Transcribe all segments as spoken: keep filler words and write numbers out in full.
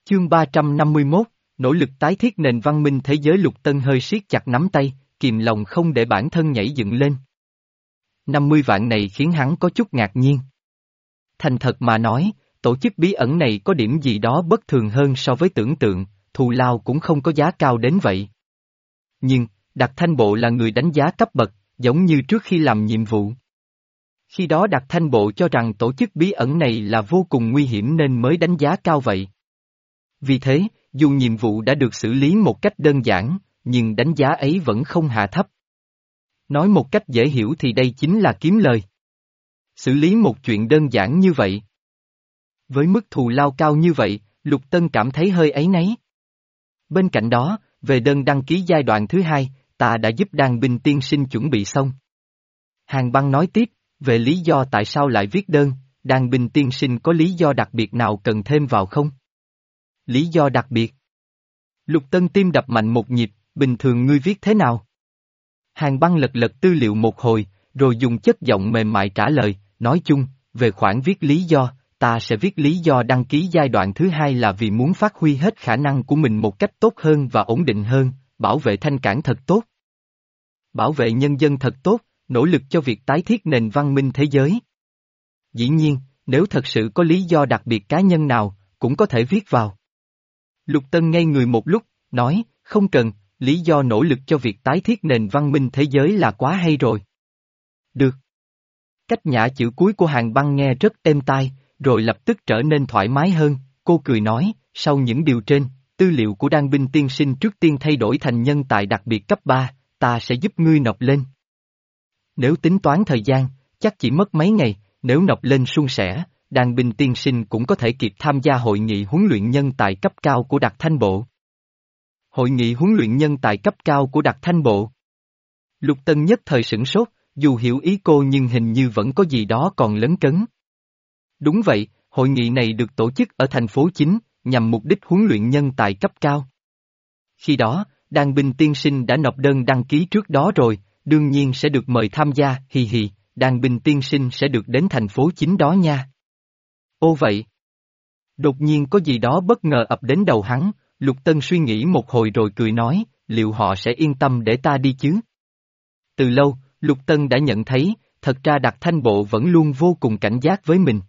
Chương ba trăm năm mươi mốt, nỗ lực tái thiết nền văn minh thế giới. Lục Tân hơi siết chặt nắm tay, kìm lòng không để bản thân nhảy dựng lên. năm mươi vạn này khiến hắn có chút ngạc nhiên. Thành thật mà nói, tổ chức bí ẩn này có điểm gì đó bất thường hơn so với tưởng tượng, thù lao cũng không có giá cao đến vậy. Nhưng, Đạc Thanh Bộ là người đánh giá cấp bậc, giống như trước khi làm nhiệm vụ. Khi đó Đạc Thanh Bộ cho rằng tổ chức bí ẩn này là vô cùng nguy hiểm nên mới đánh giá cao vậy. Vì thế, dù nhiệm vụ đã được xử lý một cách đơn giản, nhưng đánh giá ấy vẫn không hạ thấp. Nói một cách dễ hiểu thì đây chính là kiếm lời. Xử lý một chuyện đơn giản như vậy. Với mức thù lao cao như vậy, Lục Tân cảm thấy hơi áy náy. Bên cạnh đó, về đơn đăng ký giai đoạn thứ hai, ta đã giúp Đan Binh tiên sinh chuẩn bị xong. Hàn Băng nói tiếp, về lý do tại sao lại viết đơn, Đan Binh tiên sinh có lý do đặc biệt nào cần thêm vào không? Lý do đặc biệt? Lục Tân tim đập mạnh một nhịp, bình thường ngươi viết thế nào? Hàn Băng lật lật tư liệu một hồi, rồi dùng chất giọng mềm mại trả lời, nói chung, về khoản viết lý do, ta sẽ viết lý do đăng ký giai đoạn thứ hai là vì muốn phát huy hết khả năng của mình một cách tốt hơn và ổn định hơn, bảo vệ Thanh Cảng thật tốt. Bảo vệ nhân dân thật tốt, nỗ lực cho việc tái thiết nền văn minh thế giới. Dĩ nhiên, nếu thật sự có lý do đặc biệt cá nhân nào, cũng có thể viết vào. Lục Tân ngây người một lúc, nói, không cần, lý do nỗ lực cho việc tái thiết nền văn minh thế giới là quá hay rồi. Được. Cách nhả chữ cuối của Hàn Băng nghe rất êm tai, rồi lập tức trở nên thoải mái hơn, cô cười nói, sau những điều trên, tư liệu của Đan Binh tiên sinh trước tiên thay đổi thành nhân tài đặc biệt cấp ba, ta sẽ giúp ngươi nộp lên. Nếu tính toán thời gian, chắc chỉ mất mấy ngày, nếu nộp lên suôn sẻ, Đan Binh tiên sinh cũng có thể kịp tham gia hội nghị huấn luyện nhân tài cấp cao của Đạc Thanh Bộ. Hội nghị huấn luyện nhân tài cấp cao của Đạc Thanh Bộ. Lục Tân nhất thời sửng sốt, dù hiểu ý cô nhưng hình như vẫn có gì đó còn lấn cấn. Đúng vậy, hội nghị này được tổ chức ở thành phố chính, nhằm mục đích huấn luyện nhân tài cấp cao. Khi đó, Đan Binh tiên sinh đã nộp đơn đăng ký trước đó rồi, đương nhiên sẽ được mời tham gia, hì hì, Đan Binh tiên sinh sẽ được đến thành phố chính đó nha. Ô vậy. Đột nhiên có gì đó bất ngờ ập đến đầu hắn, Lục Tân suy nghĩ một hồi rồi cười nói, liệu họ sẽ yên tâm để ta đi chứ? Từ lâu, Lục Tân đã nhận thấy, thật ra Đạc Thanh Bộ vẫn luôn vô cùng cảnh giác với mình.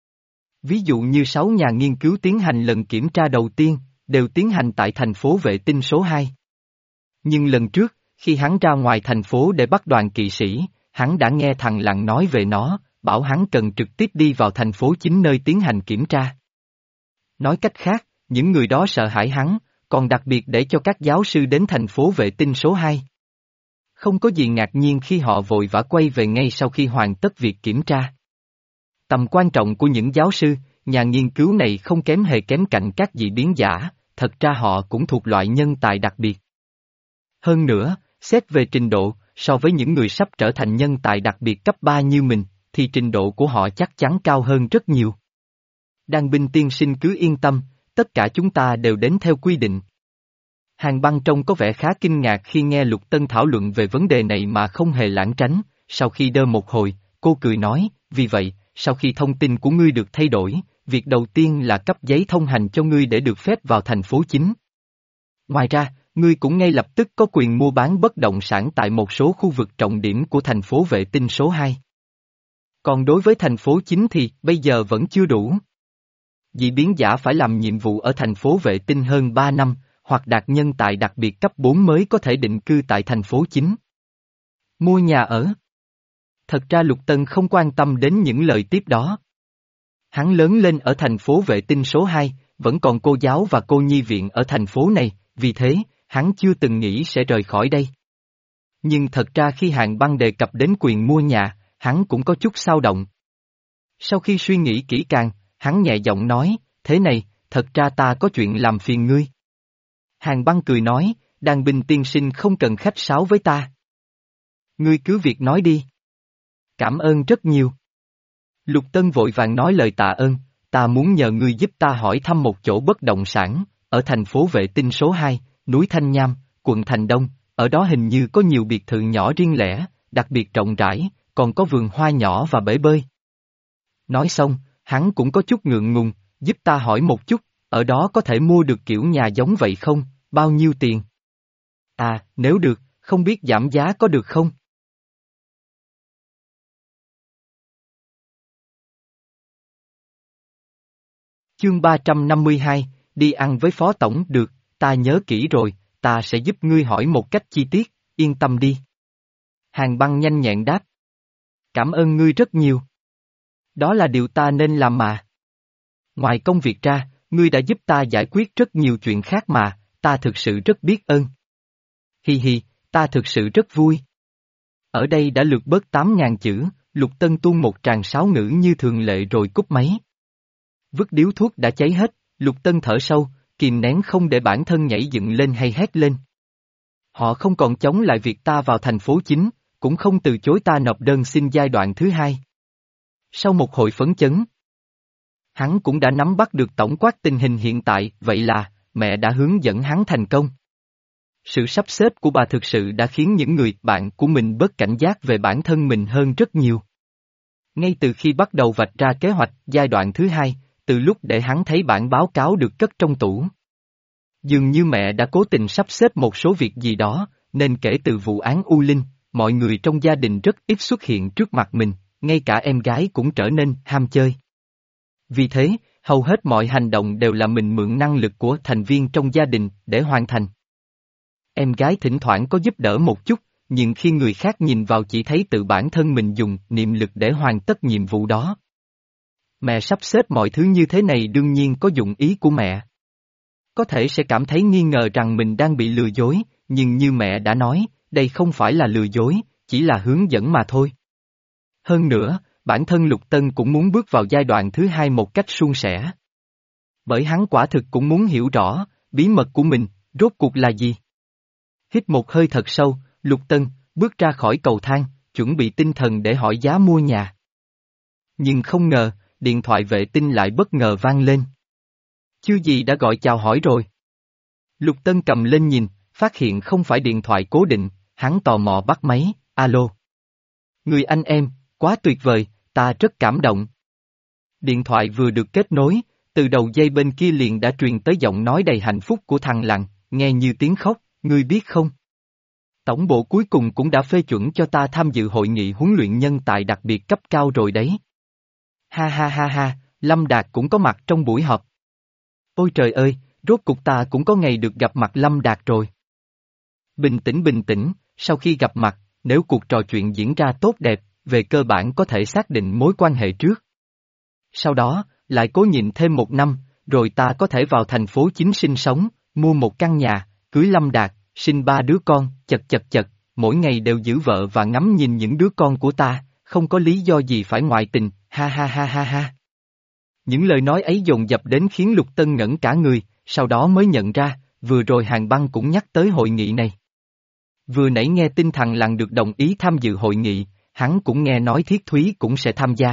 Ví dụ như sáu nhà nghiên cứu tiến hành lần kiểm tra đầu tiên, đều tiến hành tại thành phố vệ tinh số hai. Nhưng lần trước, khi hắn ra ngoài thành phố để bắt đoàn kỵ sĩ, hắn đã nghe thằng Lặng nói về nó, bảo hắn cần trực tiếp đi vào thành phố chính nơi tiến hành kiểm tra. Nói cách khác, những người đó sợ hãi hắn, còn đặc biệt để cho các giáo sư đến thành phố vệ tinh số hai. Không có gì ngạc nhiên khi họ vội vã quay về ngay sau khi hoàn tất việc kiểm tra. Tầm quan trọng của những giáo sư, nhà nghiên cứu này không kém hề kém cạnh các dị biến giả, thật ra họ cũng thuộc loại nhân tài đặc biệt. Hơn nữa, xét về trình độ, so với những người sắp trở thành nhân tài đặc biệt cấp ba như mình, thì trình độ của họ chắc chắn cao hơn rất nhiều. Đan Binh tiên sinh cứ yên tâm, tất cả chúng ta đều đến theo quy định. Hàn Băng trông có vẻ khá kinh ngạc khi nghe Lục Tân thảo luận về vấn đề này mà không hề lảng tránh, sau khi đơ một hồi, cô cười nói, vì vậy, sau khi thông tin của ngươi được thay đổi, việc đầu tiên là cấp giấy thông hành cho ngươi để được phép vào thành phố chính. Ngoài ra, ngươi cũng ngay lập tức có quyền mua bán bất động sản tại một số khu vực trọng điểm của thành phố vệ tinh số hai. Còn đối với thành phố chính thì bây giờ vẫn chưa đủ. Dị biến giả phải làm nhiệm vụ ở thành phố vệ tinh hơn ba năm, hoặc đạt nhân tài đặc biệt cấp bốn mới có thể định cư tại thành phố chính. Mua nhà ở. Thật ra Lục Tân không quan tâm đến những lời tiếp đó. Hắn lớn lên ở thành phố vệ tinh số hai, vẫn còn cô giáo và cô nhi viện ở thành phố này, vì thế, hắn chưa từng nghĩ sẽ rời khỏi đây. Nhưng thật ra khi Hàn Băng đề cập đến quyền mua nhà, hắn cũng có chút xao động. Sau khi suy nghĩ kỹ càng, hắn nhẹ giọng nói, thế này, thật ra ta có chuyện làm phiền ngươi. Hàn Băng cười nói, Đan Binh tiên sinh không cần khách sáo với ta. Ngươi cứ việc nói đi. Cảm ơn rất nhiều. Lục Tân vội vàng nói lời tạ ơn, ta muốn nhờ ngươi giúp ta hỏi thăm một chỗ bất động sản, ở thành phố vệ tinh số hai, núi Thanh Nham, quận Thành Đông, ở đó hình như có nhiều biệt thự nhỏ riêng lẻ, đặc biệt rộng rãi, còn có vườn hoa nhỏ và bể bơi. Nói xong, hắn cũng có chút ngượng ngùng, giúp ta hỏi một chút, ở đó có thể mua được kiểu nhà giống vậy không, bao nhiêu tiền? À, nếu được, không biết giảm giá có được không? Chương ba trăm năm mươi hai, đi ăn với phó tổng được, ta nhớ kỹ rồi, ta sẽ giúp ngươi hỏi một cách chi tiết, yên tâm đi. Hàng băng nhanh nhẹn đáp. Cảm ơn ngươi rất nhiều. Đó là điều ta nên làm mà. Ngoài công việc ra, ngươi đã giúp ta giải quyết rất nhiều chuyện khác mà, ta thực sự rất biết ơn. Hi hi, ta thực sự rất vui. Ở đây đã lược bớt tám ngàn chữ, Lục Tân tuôn một tràng sáo ngữ như thường lệ rồi cúp máy. Vứt điếu thuốc đã cháy hết, Lục Tân thở sâu, kìm nén không để bản thân nhảy dựng lên hay hét lên. Họ không còn chống lại việc ta vào thành phố chính, cũng không từ chối ta nộp đơn xin giai đoạn thứ hai. Sau một hồi phấn chấn, hắn cũng đã nắm bắt được tổng quát tình hình hiện tại, vậy là, mẹ đã hướng dẫn hắn thành công. Sự sắp xếp của bà thực sự đã khiến những người bạn của mình bớt cảnh giác về bản thân mình hơn rất nhiều. Ngay từ khi bắt đầu vạch ra kế hoạch giai đoạn thứ hai, từ lúc để hắn thấy bản báo cáo được cất trong tủ. Dường như mẹ đã cố tình sắp xếp một số việc gì đó, nên kể từ vụ án U Linh, mọi người trong gia đình rất ít xuất hiện trước mặt mình, ngay cả em gái cũng trở nên ham chơi. Vì thế, hầu hết mọi hành động đều là mình mượn năng lực của thành viên trong gia đình để hoàn thành. Em gái thỉnh thoảng có giúp đỡ một chút, nhưng khi người khác nhìn vào chỉ thấy tự bản thân mình dùng niệm lực để hoàn tất nhiệm vụ đó. Mẹ sắp xếp mọi thứ như thế này đương nhiên có dụng ý của mẹ. Có thể sẽ cảm thấy nghi ngờ rằng mình đang bị lừa dối, nhưng như mẹ đã nói, đây không phải là lừa dối, chỉ là hướng dẫn mà thôi. Hơn nữa, bản thân Lục Tân cũng muốn bước vào giai đoạn thứ hai một cách suôn sẻ. Bởi hắn quả thực cũng muốn hiểu rõ, bí mật của mình, rốt cuộc là gì. Hít một hơi thật sâu, Lục Tân, bước ra khỏi cầu thang, chuẩn bị tinh thần để hỏi giá mua nhà. Nhưng không ngờ, điện thoại vệ tinh lại bất ngờ vang lên. Chưa gì đã gọi chào hỏi rồi. Lục Tân cầm lên nhìn, phát hiện không phải điện thoại cố định, hắn tò mò bắt máy, alo. Người anh em, quá tuyệt vời, ta rất cảm động. Điện thoại vừa được kết nối, từ đầu dây bên kia liền đã truyền tới giọng nói đầy hạnh phúc của thằng Lặng, nghe như tiếng khóc, ngươi biết không? Tổng bộ cuối cùng cũng đã phê chuẩn cho ta tham dự hội nghị huấn luyện nhân tài đặc biệt cấp cao rồi đấy. Ha ha ha ha, Lâm Đạt cũng có mặt trong buổi họp. Ôi trời ơi, rốt cuộc ta cũng có ngày được gặp mặt Lâm Đạt rồi. Bình tĩnh bình tĩnh, sau khi gặp mặt, nếu cuộc trò chuyện diễn ra tốt đẹp, về cơ bản có thể xác định mối quan hệ trước. Sau đó, lại cố nhịn thêm một năm, rồi ta có thể vào thành phố chính sinh sống, mua một căn nhà, cưới Lâm Đạt, sinh ba đứa con, chật chật chật, mỗi ngày đều giữ vợ và ngắm nhìn những đứa con của ta, không có lý do gì phải ngoại tình, ha ha ha ha ha. Những lời nói ấy dồn dập đến khiến Lục Tân ngẩn cả người, sau đó mới nhận ra, vừa rồi Hàng Băng cũng nhắc tới hội nghị này. Vừa nãy nghe tin thằng Lặng được đồng ý tham dự hội nghị, hắn cũng nghe nói Thiết Thúy cũng sẽ tham gia.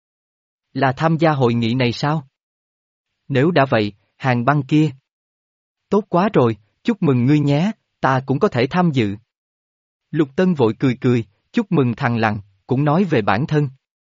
Là tham gia hội nghị này sao? Nếu đã vậy, Hàng Băng kia. Tốt quá rồi, chúc mừng ngươi nhé, ta cũng có thể tham dự. Lục Tân vội cười cười, chúc mừng thằng Lặng, cũng nói về bản thân.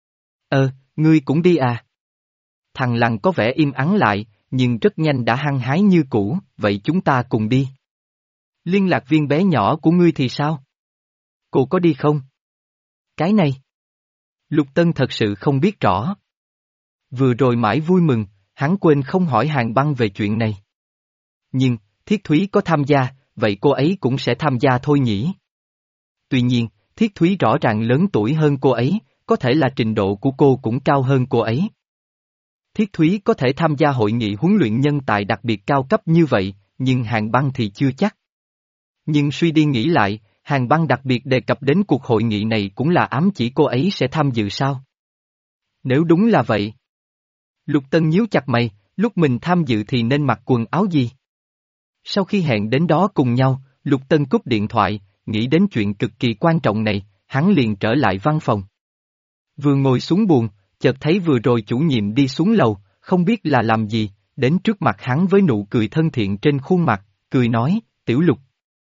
Ờ, ngươi cũng đi à? Thằng Lặng có vẻ im ắng lại, nhưng rất nhanh đã hăng hái như cũ, vậy chúng ta cùng đi. Liên lạc viên bé nhỏ của ngươi thì sao? Cô có đi không? Cái này. Lục Tân thật sự không biết rõ. Vừa rồi mãi vui mừng, hắn quên không hỏi Hàng Băng về chuyện này. Nhưng, Thiết Thúy có tham gia, vậy cô ấy cũng sẽ tham gia thôi nhỉ? Tuy nhiên, Thiết Thúy rõ ràng lớn tuổi hơn cô ấy, có thể là trình độ của cô cũng cao hơn cô ấy. Thiết Thúy có thể tham gia hội nghị huấn luyện nhân tài đặc biệt cao cấp như vậy, nhưng Hàng Băng thì chưa chắc. Nhưng suy đi nghĩ lại, Hàng Băng đặc biệt đề cập đến cuộc hội nghị này cũng là ám chỉ cô ấy sẽ tham dự sao? Nếu đúng là vậy. Lục Tân nhíu chặt mày, lúc mình tham dự thì nên mặc quần áo gì? Sau khi hẹn đến đó cùng nhau, Lục Tân cúp điện thoại, nghĩ đến chuyện cực kỳ quan trọng này, hắn liền trở lại văn phòng. Vừa ngồi xuống buồng, chợt thấy vừa rồi chủ nhiệm đi xuống lầu, không biết là làm gì, đến trước mặt hắn với nụ cười thân thiện trên khuôn mặt, cười nói, Tiểu Lục.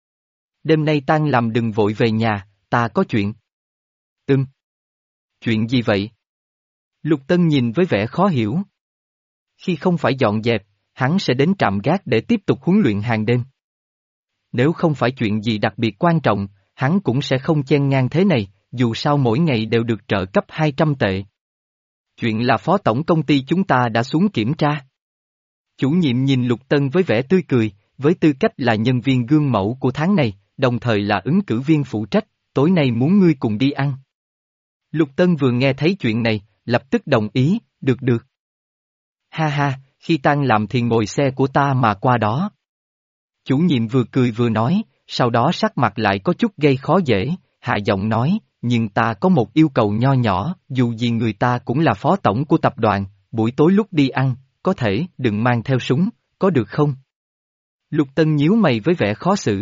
Đêm nay tan làm đừng vội về nhà, ta có chuyện. Ừm. Chuyện gì vậy? Lục Tân nhìn với vẻ khó hiểu. Khi không phải dọn dẹp, hắn sẽ đến trạm gác để tiếp tục huấn luyện hàng đêm. Nếu không phải chuyện gì đặc biệt quan trọng, hắn cũng sẽ không chen ngang thế này, dù sao mỗi ngày đều được trợ cấp hai trăm tệ. Chuyện là phó tổng công ty chúng ta đã xuống kiểm tra. Chủ nhiệm nhìn Lục Tân với vẻ tươi cười, với tư cách là nhân viên gương mẫu của tháng này, đồng thời là ứng cử viên phụ trách, tối nay muốn ngươi cùng đi ăn. Lục Tân vừa nghe thấy chuyện này, lập tức đồng ý, được được. Ha ha, khi tan làm thì ngồi xe của ta mà qua đó. Chủ nhiệm vừa cười vừa nói, sau đó sắc mặt lại có chút gây khó dễ, hạ giọng nói, nhưng ta có một yêu cầu nho nhỏ, dù gì người ta cũng là phó tổng của tập đoàn, buổi tối lúc đi ăn, có thể đừng mang theo súng, có được không? Lục Tân nhíu mày với vẻ khó xử.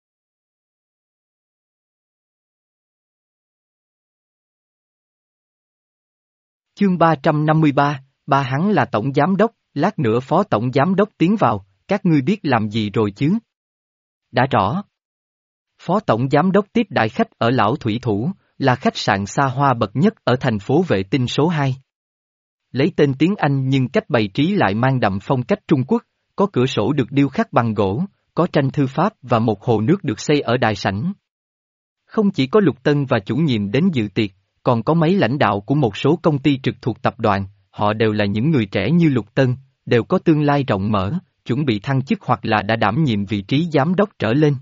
Chương ba trăm năm mươi ba, ba hắn là tổng giám đốc, lát nữa phó tổng giám đốc tiến vào, các ngươi biết làm gì rồi chứ? Đã rõ. Phó tổng giám đốc tiếp đại khách ở Lão Thủy Thủ, là khách sạn xa hoa bậc nhất ở thành phố Vệ Tinh số hai. Lấy tên tiếng Anh nhưng cách bày trí lại mang đậm phong cách Trung Quốc, có cửa sổ được điêu khắc bằng gỗ, có tranh thư pháp và một hồ nước được xây ở đại sảnh. Không chỉ có Lục Tân và chủ nhiệm đến dự tiệc, còn có mấy lãnh đạo của một số công ty trực thuộc tập đoàn, họ đều là những người trẻ như Lục Tân, đều có tương lai rộng mở, chuẩn bị thăng chức hoặc là đã đảm nhiệm vị trí giám đốc trở lên.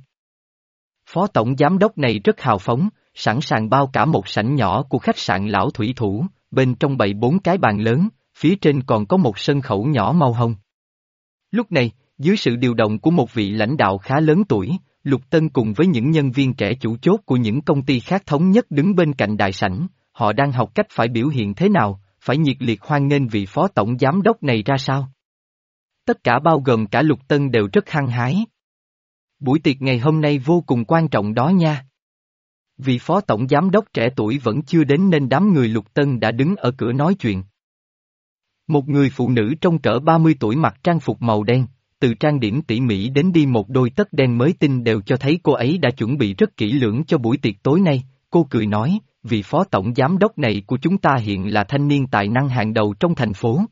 Phó tổng giám đốc này rất hào phóng, sẵn sàng bao cả một sảnh nhỏ của khách sạn Lão Thủy Thủ, bên trong bày bốn cái bàn lớn, phía trên còn có một sân khấu nhỏ màu hồng. Lúc này, dưới sự điều động của một vị lãnh đạo khá lớn tuổi, Lục Tân cùng với những nhân viên trẻ chủ chốt của những công ty khác thống nhất đứng bên cạnh đại sảnh, họ đang học cách phải biểu hiện thế nào, phải nhiệt liệt hoan nghênh vị phó tổng giám đốc này ra sao. Tất cả bao gồm cả Lục Tân đều rất hăng hái. Buổi tiệc ngày hôm nay vô cùng quan trọng đó nha. Vị phó tổng giám đốc trẻ tuổi vẫn chưa đến nên đám người Lục Tân đã đứng ở cửa nói chuyện. Một người phụ nữ trong cỡ ba mươi tuổi mặc trang phục màu đen, từ trang điểm tỉ mỉ đến đi một đôi tất đen mới tinh đều cho thấy cô ấy đã chuẩn bị rất kỹ lưỡng cho buổi tiệc tối nay, cô cười nói, vị phó tổng giám đốc này của chúng ta hiện là thanh niên tài năng hàng đầu trong thành phố.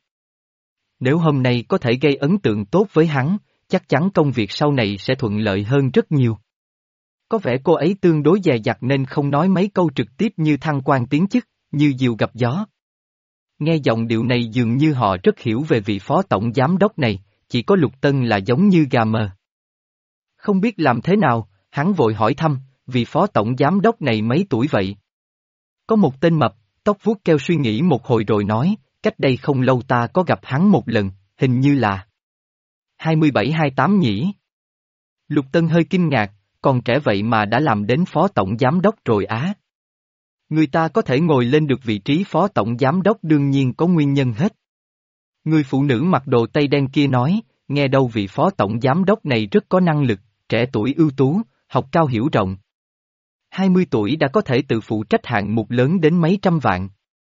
Nếu hôm nay có thể gây ấn tượng tốt với hắn, chắc chắn công việc sau này sẽ thuận lợi hơn rất nhiều. Có vẻ cô ấy tương đối dè dặt nên không nói mấy câu trực tiếp như thăng quan tiến chức, như diều gặp gió. Nghe giọng điệu này dường như họ rất hiểu về vị phó tổng giám đốc này, chỉ có Lục Tân là giống như gà mờ. Không biết làm thế nào, hắn vội hỏi thăm, vị phó tổng giám đốc này mấy tuổi vậy? Có một tên mập, tóc vuốt keo suy nghĩ một hồi rồi nói, cách đây không lâu ta có gặp hắn một lần, hình như là hai mươi bảy hai mươi tám nhỉ? Lục Tân hơi kinh ngạc, còn trẻ vậy mà đã làm đến phó tổng giám đốc rồi á. Người ta có thể ngồi lên được vị trí phó tổng giám đốc đương nhiên có nguyên nhân hết. Người phụ nữ mặc đồ tây đen kia nói, nghe đâu vị phó tổng giám đốc này rất có năng lực, trẻ tuổi ưu tú, học cao hiểu rộng. hai mươi tuổi đã có thể tự phụ trách hạng mục lớn đến mấy trăm vạn.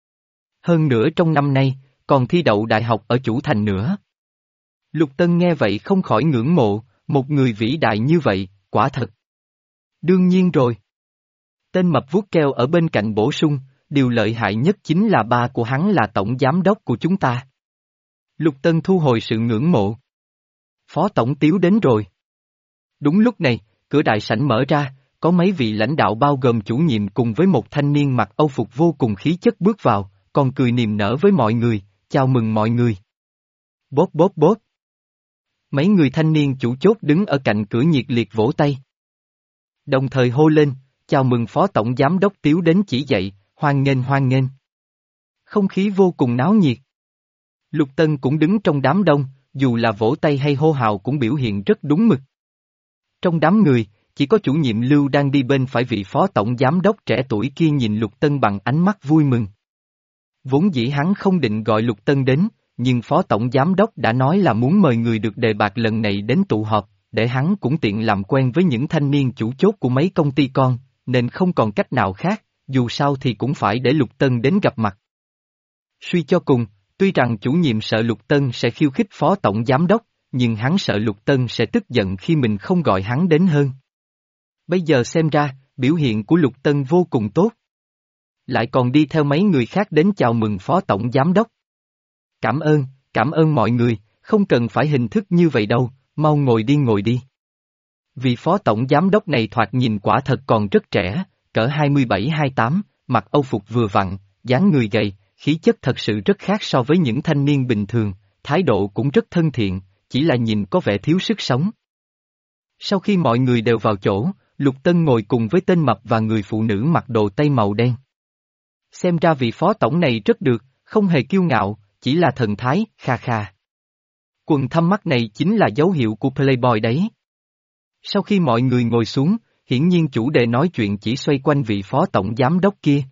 Hơn nữa trong năm nay, còn thi đậu đại học ở chủ thành nữa. Lục Tân nghe vậy không khỏi ngưỡng mộ, một người vĩ đại như vậy, quả thật. Đương nhiên rồi. Tên mập vuốt keo ở bên cạnh bổ sung, điều lợi hại nhất chính là ba của hắn là tổng giám đốc của chúng ta. Lục Tân thu hồi sự ngưỡng mộ. Phó tổng Tiếu đến rồi. Đúng lúc này, cửa đại sảnh mở ra, có mấy vị lãnh đạo bao gồm chủ nhiệm cùng với một thanh niên mặc âu phục vô cùng khí chất bước vào, còn cười niềm nở với mọi người, chào mừng mọi người. Bốp bốp bốp. Mấy người thanh niên chủ chốt đứng ở cạnh cửa nhiệt liệt vỗ tay. Đồng thời hô lên, chào mừng phó tổng giám đốc Tiếu đến chỉ dạy, hoan nghênh hoan nghênh. Không khí vô cùng náo nhiệt. Lục Tân cũng đứng trong đám đông, dù là vỗ tay hay hô hào cũng biểu hiện rất đúng mực. Trong đám người, chỉ có chủ nhiệm Lưu đang đi bên phải vị phó tổng giám đốc trẻ tuổi kia nhìn Lục Tân bằng ánh mắt vui mừng. Vốn dĩ hắn không định gọi Lục Tân đến, nhưng phó tổng giám đốc đã nói là muốn mời người được đề bạt lần này đến tụ họp, để hắn cũng tiện làm quen với những thanh niên chủ chốt của mấy công ty con, nên không còn cách nào khác, dù sao thì cũng phải để Lục Tân đến gặp mặt. Suy cho cùng, tuy rằng chủ nhiệm sợ Lục Tân sẽ khiêu khích phó tổng giám đốc, nhưng hắn sợ Lục Tân sẽ tức giận khi mình không gọi hắn đến hơn. Bây giờ xem ra, biểu hiện của Lục Tân vô cùng tốt. Lại còn đi theo mấy người khác đến chào mừng phó tổng giám đốc. Cảm ơn, cảm ơn mọi người, Không cần phải hình thức như vậy đâu, mau ngồi đi ngồi đi. Vị phó tổng giám đốc này thoạt nhìn quả thật còn rất trẻ, cỡ hai mươi bảy hai mươi tám, mặc âu phục vừa vặn, dáng người gầy, khí chất thật sự rất khác so với những thanh niên bình thường, thái độ cũng rất thân thiện, chỉ là nhìn có vẻ thiếu sức sống. Sau khi mọi người đều vào chỗ, Lục Tân ngồi cùng với tên mập và người phụ nữ mặc đồ tây màu đen. Xem ra vị phó tổng này rất được, không hề kiêu ngạo, chỉ là thần thái, kha kha. Quần thâm mắt này chính là dấu hiệu của Playboy đấy. Sau khi mọi người ngồi xuống, hiển nhiên chủ đề nói chuyện chỉ xoay quanh vị phó tổng giám đốc kia.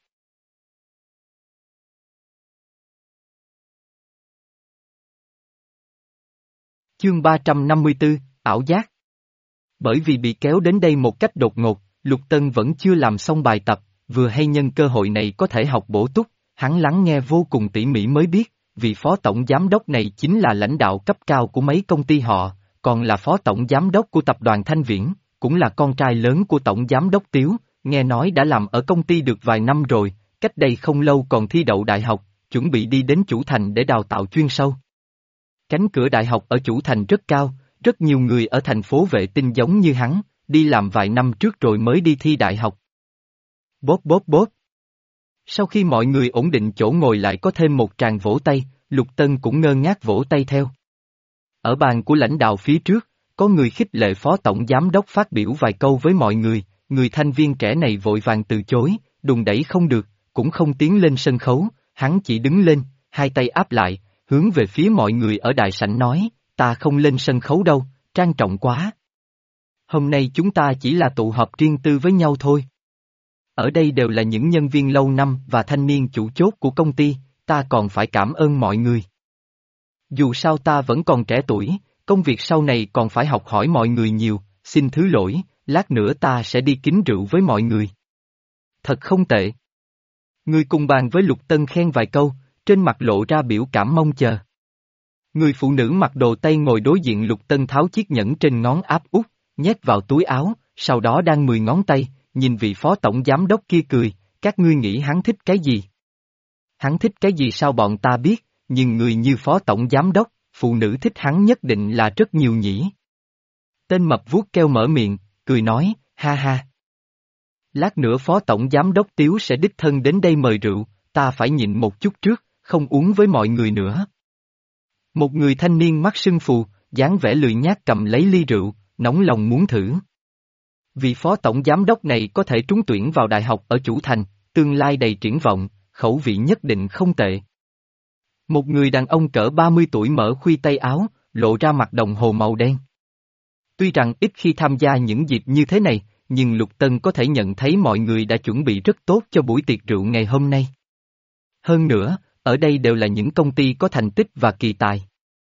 Chương ba trăm năm mươi tư, ảo giác. Bởi vì bị kéo đến đây một cách đột ngột, Lục Tân vẫn chưa làm xong bài tập, vừa hay nhân cơ hội này có thể học bổ túc, hắn lắng nghe vô cùng tỉ mỉ mới biết, vị phó tổng giám đốc này chính là lãnh đạo cấp cao của mấy công ty họ, còn là phó tổng giám đốc của tập đoàn Thanh Viễn, cũng là con trai lớn của tổng giám đốc Tiếu, nghe nói đã làm ở công ty được vài năm rồi, cách đây không lâu còn thi đậu đại học, chuẩn bị đi đến Chủ Thành để đào tạo chuyên sâu. Cánh cửa đại học ở Chủ Thành rất cao, rất nhiều người ở thành phố vệ tinh giống như hắn, đi làm vài năm trước rồi mới đi thi đại học. Bốp bốp bốp. Sau khi mọi người ổn định chỗ ngồi lại có thêm một tràng vỗ tay, Lục Tân cũng ngơ ngác vỗ tay theo. Ở bàn của lãnh đạo phía trước, có người khích lệ phó tổng giám đốc phát biểu vài câu với mọi người, người thanh viên trẻ này vội vàng từ chối, đùn đẩy không được, cũng không tiến lên sân khấu, hắn chỉ đứng lên, hai tay áp lại, hướng về phía mọi người ở đại sảnh nói, ta không lên sân khấu đâu, trang trọng quá. Hôm nay chúng ta chỉ là tụ họp riêng tư với nhau thôi. Ở đây đều là những nhân viên lâu năm và thanh niên chủ chốt của công ty, ta còn phải cảm ơn mọi người. Dù sao ta vẫn còn trẻ tuổi, công việc sau này còn phải học hỏi mọi người nhiều, xin thứ lỗi, lát nữa ta sẽ đi kính rượu với mọi người. Thật không tệ. Người cùng bàn với Lục Tân khen vài câu, trên mặt lộ ra biểu cảm mong chờ. Người phụ nữ mặc đồ tây ngồi đối diện Lục Tân tháo chiếc nhẫn trên ngón áp út, nhét vào túi áo, sau đó đang mười ngón tay, nhìn vị phó tổng giám đốc kia cười, các ngươi nghĩ hắn thích cái gì? Hắn thích cái gì sao bọn ta biết, nhưng người như phó tổng giám đốc, phụ nữ thích hắn nhất định là rất nhiều nhỉ. Tên mập vuốt keo mở miệng, cười nói, ha ha. Lát nữa phó tổng giám đốc Tiếu sẽ đích thân đến đây mời rượu, ta phải nhịn một chút trước, không uống với mọi người nữa. Một người thanh niên mắt sưng phù, dáng vẻ lười nhác cầm lấy ly rượu, nóng lòng muốn thử. Vị phó tổng giám đốc này có thể trúng tuyển vào đại học ở Chủ Thành, tương lai đầy triển vọng, khẩu vị nhất định không tệ. Một người đàn ông cỡ ba mươi tuổi mở khuy tay áo, lộ ra mặt đồng hồ màu đen. Tuy rằng ít khi tham gia những dịp như thế này, nhưng Lục Tân có thể nhận thấy mọi người đã chuẩn bị rất tốt cho buổi tiệc rượu ngày hôm nay. Hơn nữa, ở đây đều là những công ty có thành tích và kỳ tài.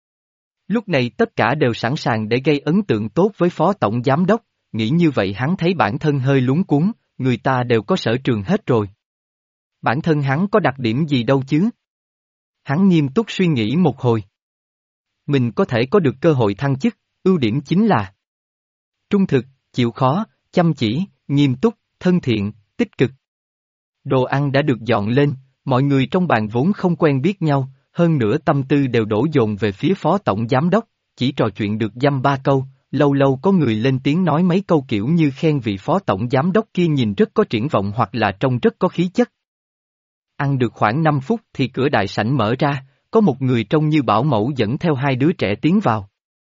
Lúc này tất cả đều sẵn sàng để gây ấn tượng tốt với phó tổng giám đốc, nghĩ như vậy hắn thấy bản thân hơi lúng cuống, người ta đều có sở trường hết rồi. Bản thân hắn có đặc điểm gì đâu chứ? Hắn nghiêm túc suy nghĩ một hồi. Mình có thể có được cơ hội thăng chức, ưu điểm chính là trung thực, chịu khó, chăm chỉ, nghiêm túc, thân thiện, tích cực. Đồ ăn đã được dọn lên, mọi người trong bàn vốn không quen biết nhau, hơn nữa tâm tư đều đổ dồn về phía phó tổng giám đốc, chỉ trò chuyện được dăm ba câu, lâu lâu có người lên tiếng nói mấy câu kiểu như khen vị phó tổng giám đốc kia nhìn rất có triển vọng hoặc là trông rất có khí chất. Ăn được khoảng năm phút thì cửa đại sảnh mở ra, có một người trông như bảo mẫu dẫn theo hai đứa trẻ tiến vào.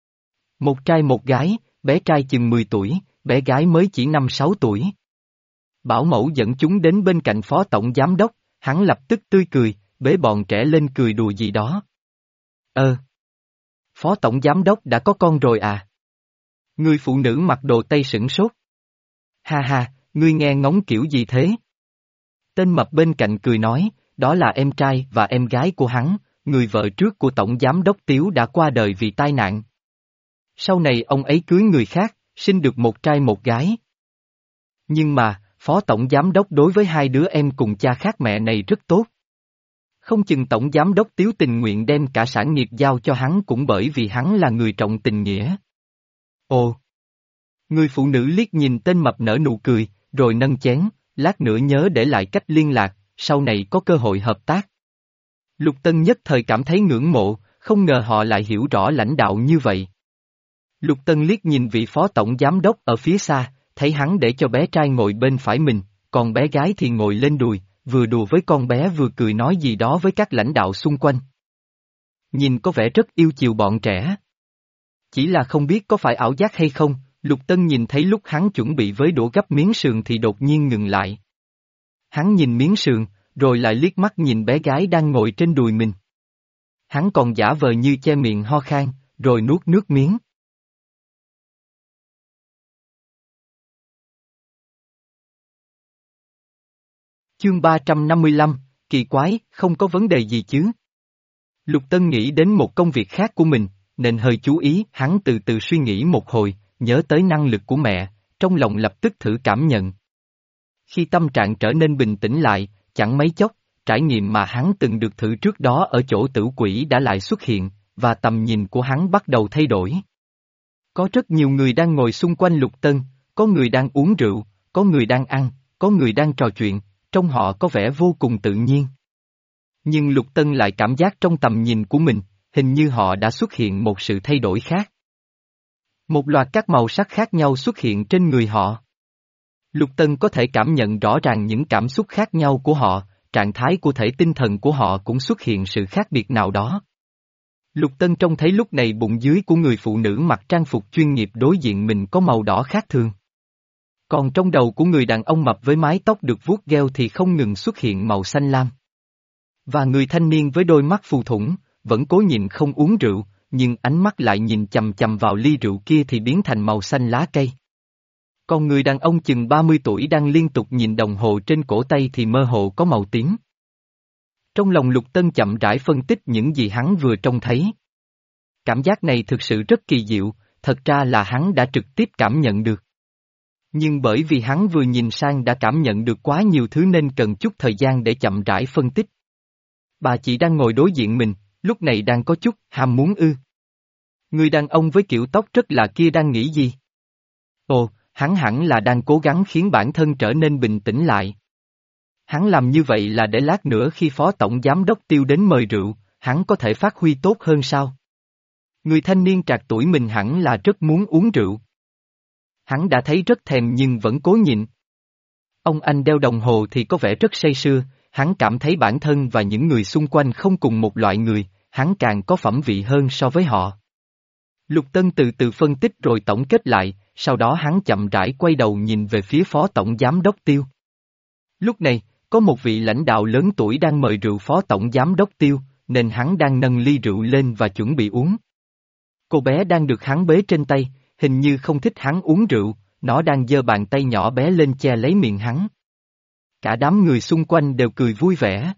Một trai một gái, bé trai chừng mười tuổi, bé gái mới chỉ năm sáu tuổi. Bảo mẫu dẫn chúng đến bên cạnh phó tổng giám đốc, hắn lập tức tươi cười, bế bọn trẻ lên cười đùa gì đó. Ờ. Phó tổng giám đốc đã có con rồi à? Người phụ nữ mặc đồ tây sửng sốt. Ha ha, ngươi nghe ngóng kiểu gì thế? Tên mập bên cạnh cười nói, đó là em trai và em gái của hắn, người vợ trước của tổng giám đốc Tiếu đã qua đời vì tai nạn. Sau này ông ấy cưới người khác, sinh được một trai một gái. Nhưng mà, phó tổng giám đốc đối với hai đứa em cùng cha khác mẹ này rất tốt. Không chừng tổng giám đốc Tiếu tình nguyện đem cả sản nghiệp giao cho hắn cũng bởi vì hắn là người trọng tình nghĩa. Ồ! Người phụ nữ liếc nhìn tên mập nở nụ cười, rồi nâng chén, lát nữa nhớ để lại cách liên lạc, sau này có cơ hội hợp tác. Lục Tân nhất thời cảm thấy ngưỡng mộ, không ngờ họ lại hiểu rõ lãnh đạo như vậy. Lục Tân liếc nhìn vị phó tổng giám đốc ở phía xa, thấy hắn để cho bé trai ngồi bên phải mình, còn bé gái thì ngồi lên đùi, vừa đùa với con bé vừa cười nói gì đó với các lãnh đạo xung quanh. Nhìn có vẻ rất yêu chiều bọn trẻ. Chỉ là không biết có phải ảo giác hay không, Lục Tân nhìn thấy lúc hắn chuẩn bị với đũa gắp miếng sườn thì đột nhiên ngừng lại. Hắn nhìn miếng sườn, rồi lại liếc mắt nhìn bé gái đang ngồi trên đùi mình. Hắn còn giả vờ như che miệng ho khan, rồi nuốt nước miếng. Chương ba trăm năm mươi lăm, kỳ quái, không có vấn đề gì chứ. Lục Tân nghĩ đến một công việc khác của mình, nên hơi chú ý, hắn từ từ suy nghĩ một hồi, nhớ tới năng lực của mẹ, trong lòng lập tức thử cảm nhận. Khi tâm trạng trở nên bình tĩnh lại, chẳng mấy chốc, trải nghiệm mà hắn từng được thử trước đó ở chỗ tử quỷ đã lại xuất hiện, và tầm nhìn của hắn bắt đầu thay đổi. Có rất nhiều người đang ngồi xung quanh Lục Tân, có người đang uống rượu, có người đang ăn, có người đang trò chuyện, trong họ có vẻ vô cùng tự nhiên. Nhưng Lục Tân lại cảm giác trong tầm nhìn của mình, hình như họ đã xuất hiện một sự thay đổi khác. Một loạt các màu sắc khác nhau xuất hiện trên người họ. Lục Tân có thể cảm nhận rõ ràng những cảm xúc khác nhau của họ, trạng thái của thể tinh thần của họ cũng xuất hiện sự khác biệt nào đó. Lục Tân trông thấy lúc này bụng dưới của người phụ nữ mặc trang phục chuyên nghiệp đối diện mình có màu đỏ khác thường. Còn trong đầu của người đàn ông mập với mái tóc được vuốt gheo thì không ngừng xuất hiện màu xanh lam. Và người thanh niên với đôi mắt phù thủng, vẫn cố nhịn không uống rượu, nhưng ánh mắt lại nhìn chằm chằm vào ly rượu kia thì biến thành màu xanh lá cây. Còn người đàn ông chừng ba mươi tuổi đang liên tục nhìn đồng hồ trên cổ tay thì mơ hồ có màu tím. Trong lòng Lục Tân chậm rãi phân tích những gì hắn vừa trông thấy. Cảm giác này thực sự rất kỳ diệu, thật ra là hắn đã trực tiếp cảm nhận được. Nhưng bởi vì hắn vừa nhìn sang đã cảm nhận được quá nhiều thứ nên cần chút thời gian để chậm rãi phân tích. Bà chị đang ngồi đối diện mình, lúc này đang có chút ham muốn ư. Người đàn ông với kiểu tóc rất lạ kia đang nghĩ gì? Ồ, hắn hẳn là đang cố gắng khiến bản thân trở nên bình tĩnh lại. Hắn làm như vậy là để lát nữa khi phó tổng giám đốc Tiêu đến mời rượu, hắn có thể phát huy tốt hơn sao? Người thanh niên trạc tuổi mình hẳn là rất muốn uống rượu. Hắn đã thấy rất thèm nhưng vẫn cố nhịn. Ông anh đeo đồng hồ thì có vẻ rất say sưa, hắn cảm thấy bản thân và những người xung quanh không cùng một loại người, hắn càng có phẩm vị hơn so với họ. Lục Tân từ từ phân tích rồi tổng kết lại, sau đó hắn chậm rãi quay đầu nhìn về phía phó tổng giám đốc Tiêu. Lúc này, có một vị lãnh đạo lớn tuổi đang mời rượu phó tổng giám đốc Tiêu, nên hắn đang nâng ly rượu lên và chuẩn bị uống. Cô bé đang được hắn bế trên tay, hình như không thích hắn uống rượu, nó đang giơ bàn tay nhỏ bé lên che lấy miệng hắn. Cả đám người xung quanh đều cười vui vẻ.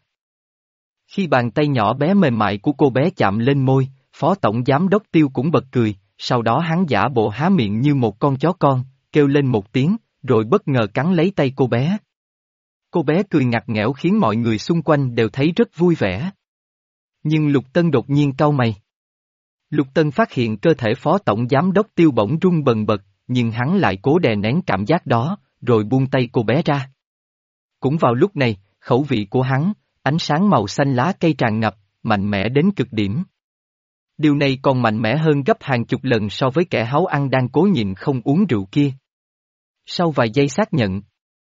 Khi bàn tay nhỏ bé mềm mại của cô bé chạm lên môi, phó tổng giám đốc Tiêu cũng bật cười, sau đó hắn giả bộ há miệng như một con chó con, kêu lên một tiếng, rồi bất ngờ cắn lấy tay cô bé. Cô bé cười ngặt nghẽo khiến mọi người xung quanh đều thấy rất vui vẻ. Nhưng Lục Tân đột nhiên cau mày. Lục Tân phát hiện cơ thể phó tổng giám đốc Tiêu bỗng rung bần bật, nhưng hắn lại cố đè nén cảm giác đó, rồi buông tay cô bé ra. Cũng vào lúc này, khẩu vị của hắn, ánh sáng màu xanh lá cây tràn ngập, mạnh mẽ đến cực điểm. Điều này còn mạnh mẽ hơn gấp hàng chục lần so với kẻ háu ăn đang cố nhịn không uống rượu kia. Sau vài giây xác nhận,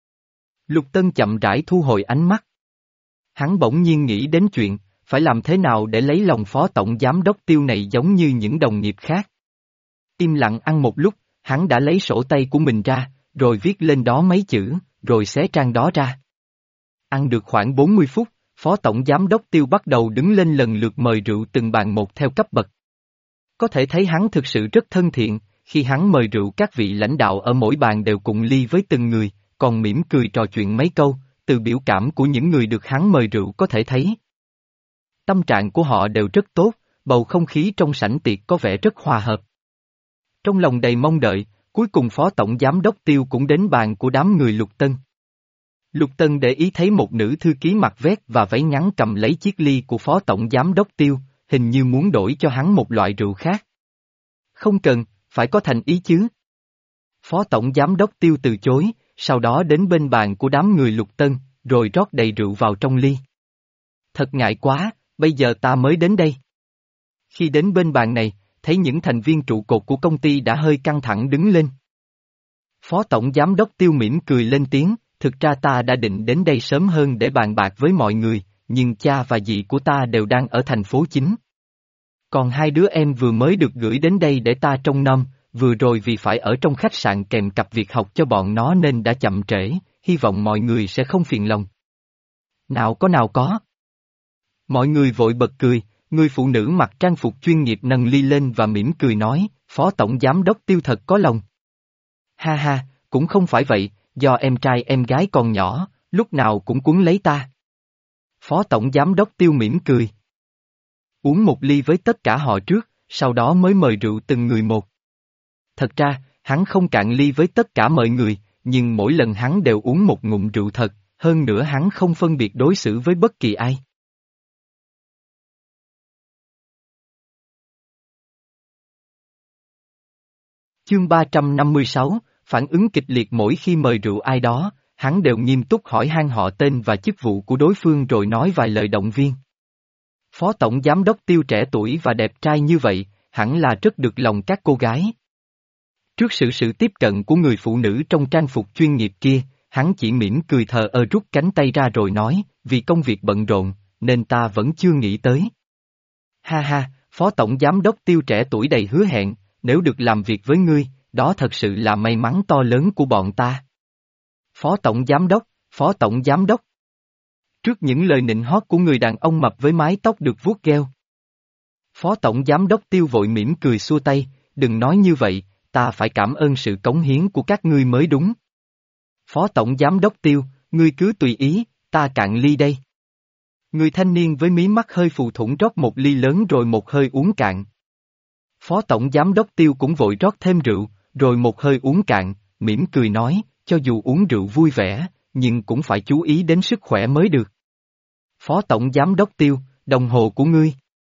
Lục Tân chậm rãi thu hồi ánh mắt. Hắn bỗng nhiên nghĩ đến chuyện, phải làm thế nào để lấy lòng phó tổng giám đốc Tiêu này giống như những đồng nghiệp khác. Im lặng ăn một lúc, hắn đã lấy sổ tay của mình ra, rồi viết lên đó mấy chữ, rồi xé trang đó ra. Ăn được khoảng bốn mươi phút, phó tổng giám đốc Tiêu bắt đầu đứng lên lần lượt mời rượu từng bàn một theo cấp bậc. Có thể thấy hắn thực sự rất thân thiện, khi hắn mời rượu các vị lãnh đạo ở mỗi bàn đều cùng ly với từng người, còn mỉm cười trò chuyện mấy câu, từ biểu cảm của những người được hắn mời rượu có thể thấy. Tâm trạng của họ đều rất tốt, bầu không khí trong sảnh tiệc có vẻ rất hòa hợp. Trong lòng đầy mong đợi, cuối cùng phó tổng giám đốc Tiêu cũng đến bàn của đám người Lục Tân. Lục Tân để ý thấy một nữ thư ký mặc vest và váy ngắn cầm lấy chiếc ly của phó tổng giám đốc Tiêu, hình như muốn đổi cho hắn một loại rượu khác. Không cần, phải có thành ý chứ. Phó tổng giám đốc Tiêu từ chối, sau đó đến bên bàn của đám người Lục Tân, rồi rót đầy rượu vào trong ly. Thật ngại quá, bây giờ ta mới đến đây. Khi đến bên bàn này, thấy những thành viên trụ cột của công ty đã hơi căng thẳng đứng lên. Phó Tổng Giám đốc Tiêu mỉm cười lên tiếng, thực ra ta đã định đến đây sớm hơn để bàn bạc với mọi người, nhưng cha và dì của ta đều đang ở thành phố chính. Còn hai đứa em vừa mới được gửi đến đây để ta trông nom, vừa rồi vì phải ở trong khách sạn kèm cặp việc học cho bọn nó nên đã chậm trễ, hy vọng mọi người sẽ không phiền lòng. Nào có nào có. Mọi người vội bật cười, người phụ nữ mặc trang phục chuyên nghiệp nâng ly lên và mỉm cười nói, Phó Tổng Giám đốc Tiêu thật có lòng. Ha ha, cũng không phải vậy, do em trai em gái còn nhỏ, lúc nào cũng cuốn lấy ta. Phó Tổng Giám đốc Tiêu mỉm cười. Uống một ly với tất cả họ trước, sau đó mới mời rượu từng người một. Thật ra, hắn không cạn ly với tất cả mọi người, nhưng mỗi lần hắn đều uống một ngụm rượu thật, hơn nữa hắn không phân biệt đối xử với bất kỳ ai. Chương ba trăm năm mươi sáu, phản ứng kịch liệt mỗi khi mời rượu ai đó, hắn đều nghiêm túc hỏi han họ tên và chức vụ của đối phương rồi nói vài lời động viên. Phó Tổng Giám đốc Tiêu trẻ tuổi và đẹp trai như vậy, hẳn là rất được lòng các cô gái. Trước sự sự tiếp cận của người phụ nữ trong trang phục chuyên nghiệp kia, hắn chỉ mỉm cười thờ ơ rút cánh tay ra rồi nói, vì công việc bận rộn, nên ta vẫn chưa nghĩ tới. Ha ha, Phó Tổng Giám đốc Tiêu trẻ tuổi đầy hứa hẹn, nếu được làm việc với ngươi, đó thật sự là may mắn to lớn của bọn ta. Phó Tổng Giám đốc, Phó Tổng Giám đốc. Trước những lời nịnh hót của người đàn ông mập với mái tóc được vuốt gheo. Phó Tổng Giám đốc Tiêu vội mỉm cười xua tay, đừng nói như vậy, ta phải cảm ơn sự cống hiến của các ngươi mới đúng. Phó Tổng Giám đốc Tiêu, ngươi cứ tùy ý, ta cạn ly đây. Người thanh niên với mí mắt hơi phù thủng rót một ly lớn rồi một hơi uống cạn. Phó Tổng Giám đốc Tiêu cũng vội rót thêm rượu, rồi một hơi uống cạn, mỉm cười nói, cho dù uống rượu vui vẻ, nhưng cũng phải chú ý đến sức khỏe mới được. Phó Tổng Giám đốc Tiêu, đồng hồ của ngươi.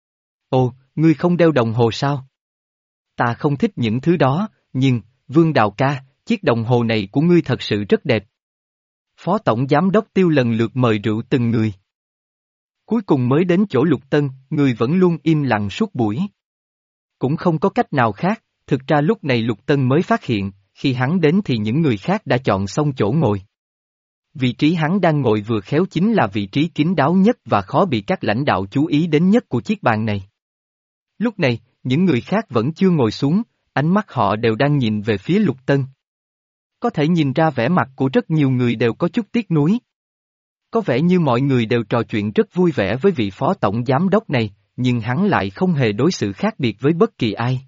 Ồ, ngươi không đeo đồng hồ sao? Ta không thích những thứ đó, nhưng, Vương Đào ca, chiếc đồng hồ này của ngươi thật sự rất đẹp. Phó Tổng Giám đốc Tiêu lần lượt mời rượu từng người. Cuối cùng mới đến chỗ Lục Tân, người vẫn luôn im lặng suốt buổi. Cũng không có cách nào khác, thực ra lúc này Lục Tân mới phát hiện, khi hắn đến thì những người khác đã chọn xong chỗ ngồi. Vị trí hắn đang ngồi vừa khéo chính là vị trí kín đáo nhất và khó bị các lãnh đạo chú ý đến nhất của chiếc bàn này. Lúc này, những người khác vẫn chưa ngồi xuống, ánh mắt họ đều đang nhìn về phía Lục Tân. Có thể nhìn ra vẻ mặt của rất nhiều người đều có chút tiếc nuối. Có vẻ như mọi người đều trò chuyện rất vui vẻ với vị phó tổng giám đốc này, nhưng hắn lại không hề đối xử khác biệt với bất kỳ ai.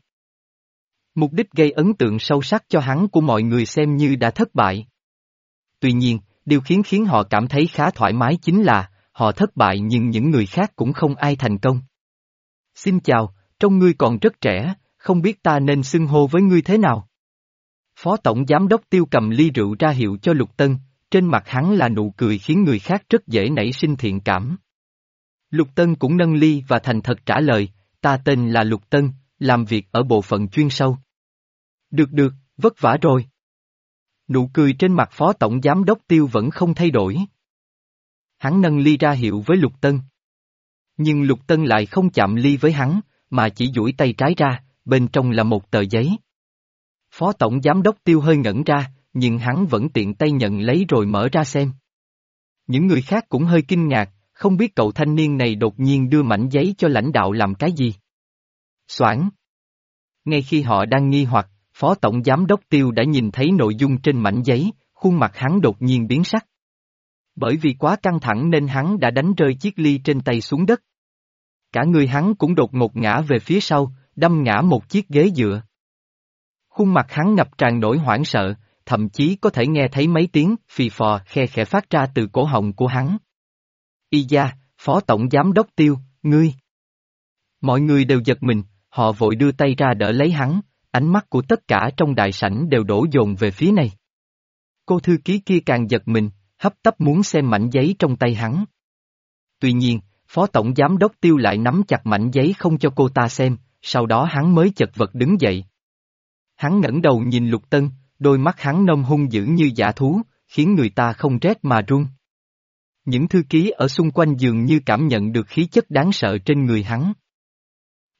Mục đích gây ấn tượng sâu sắc cho hắn của mọi người xem như đã thất bại. Tuy nhiên, điều khiến khiến họ cảm thấy khá thoải mái chính là, họ thất bại nhưng những người khác cũng không ai thành công. Xin chào, trông ngươi còn rất trẻ, không biết ta nên xưng hô với ngươi thế nào? Phó Tổng Giám đốc Tiêu cầm ly rượu ra hiệu cho Lục Tân, trên mặt hắn là nụ cười khiến người khác rất dễ nảy sinh thiện cảm. Lục Tân cũng nâng ly và thành thật trả lời, ta tên là Lục Tân, làm việc ở bộ phận chuyên sâu. Được được, vất vả rồi. Nụ cười trên mặt Phó Tổng Giám đốc Tiêu vẫn không thay đổi. Hắn nâng ly ra hiệu với Lục Tân. Nhưng Lục Tân lại không chạm ly với hắn, mà chỉ duỗi tay trái ra, bên trong là một tờ giấy. Phó Tổng Giám đốc Tiêu hơi ngẩn ra, nhưng hắn vẫn tiện tay nhận lấy rồi mở ra xem. Những người khác cũng hơi kinh ngạc, không biết cậu thanh niên này đột nhiên đưa mảnh giấy cho lãnh đạo làm cái gì. Soảng. Ngay khi họ đang nghi hoặc, Phó Tổng Giám đốc Tiêu đã nhìn thấy nội dung trên mảnh giấy, khuôn mặt hắn đột nhiên biến sắc. Bởi vì quá căng thẳng nên hắn đã đánh rơi chiếc ly trên tay xuống đất. Cả người hắn cũng đột ngột ngã về phía sau, đâm ngã một chiếc ghế dựa. Khuôn mặt hắn ngập tràn nỗi hoảng sợ, thậm chí có thể nghe thấy mấy tiếng phì phò khe khẽ phát ra từ cổ họng của hắn. Y da, Phó Tổng Giám đốc Tiêu, ngươi. Mọi người đều giật mình, họ vội đưa tay ra đỡ lấy hắn, ánh mắt của tất cả trong đại sảnh đều đổ dồn về phía này. Cô thư ký kia càng giật mình, hấp tấp muốn xem mảnh giấy trong tay hắn. Tuy nhiên, Phó Tổng Giám đốc Tiêu lại nắm chặt mảnh giấy không cho cô ta xem, sau đó hắn mới chật vật đứng dậy. Hắn ngẩng đầu nhìn Lục Tân, đôi mắt hắn nông hung dữ như dã thú, khiến người ta không rét mà run. Những thư ký ở xung quanh dường như cảm nhận được khí chất đáng sợ trên người hắn.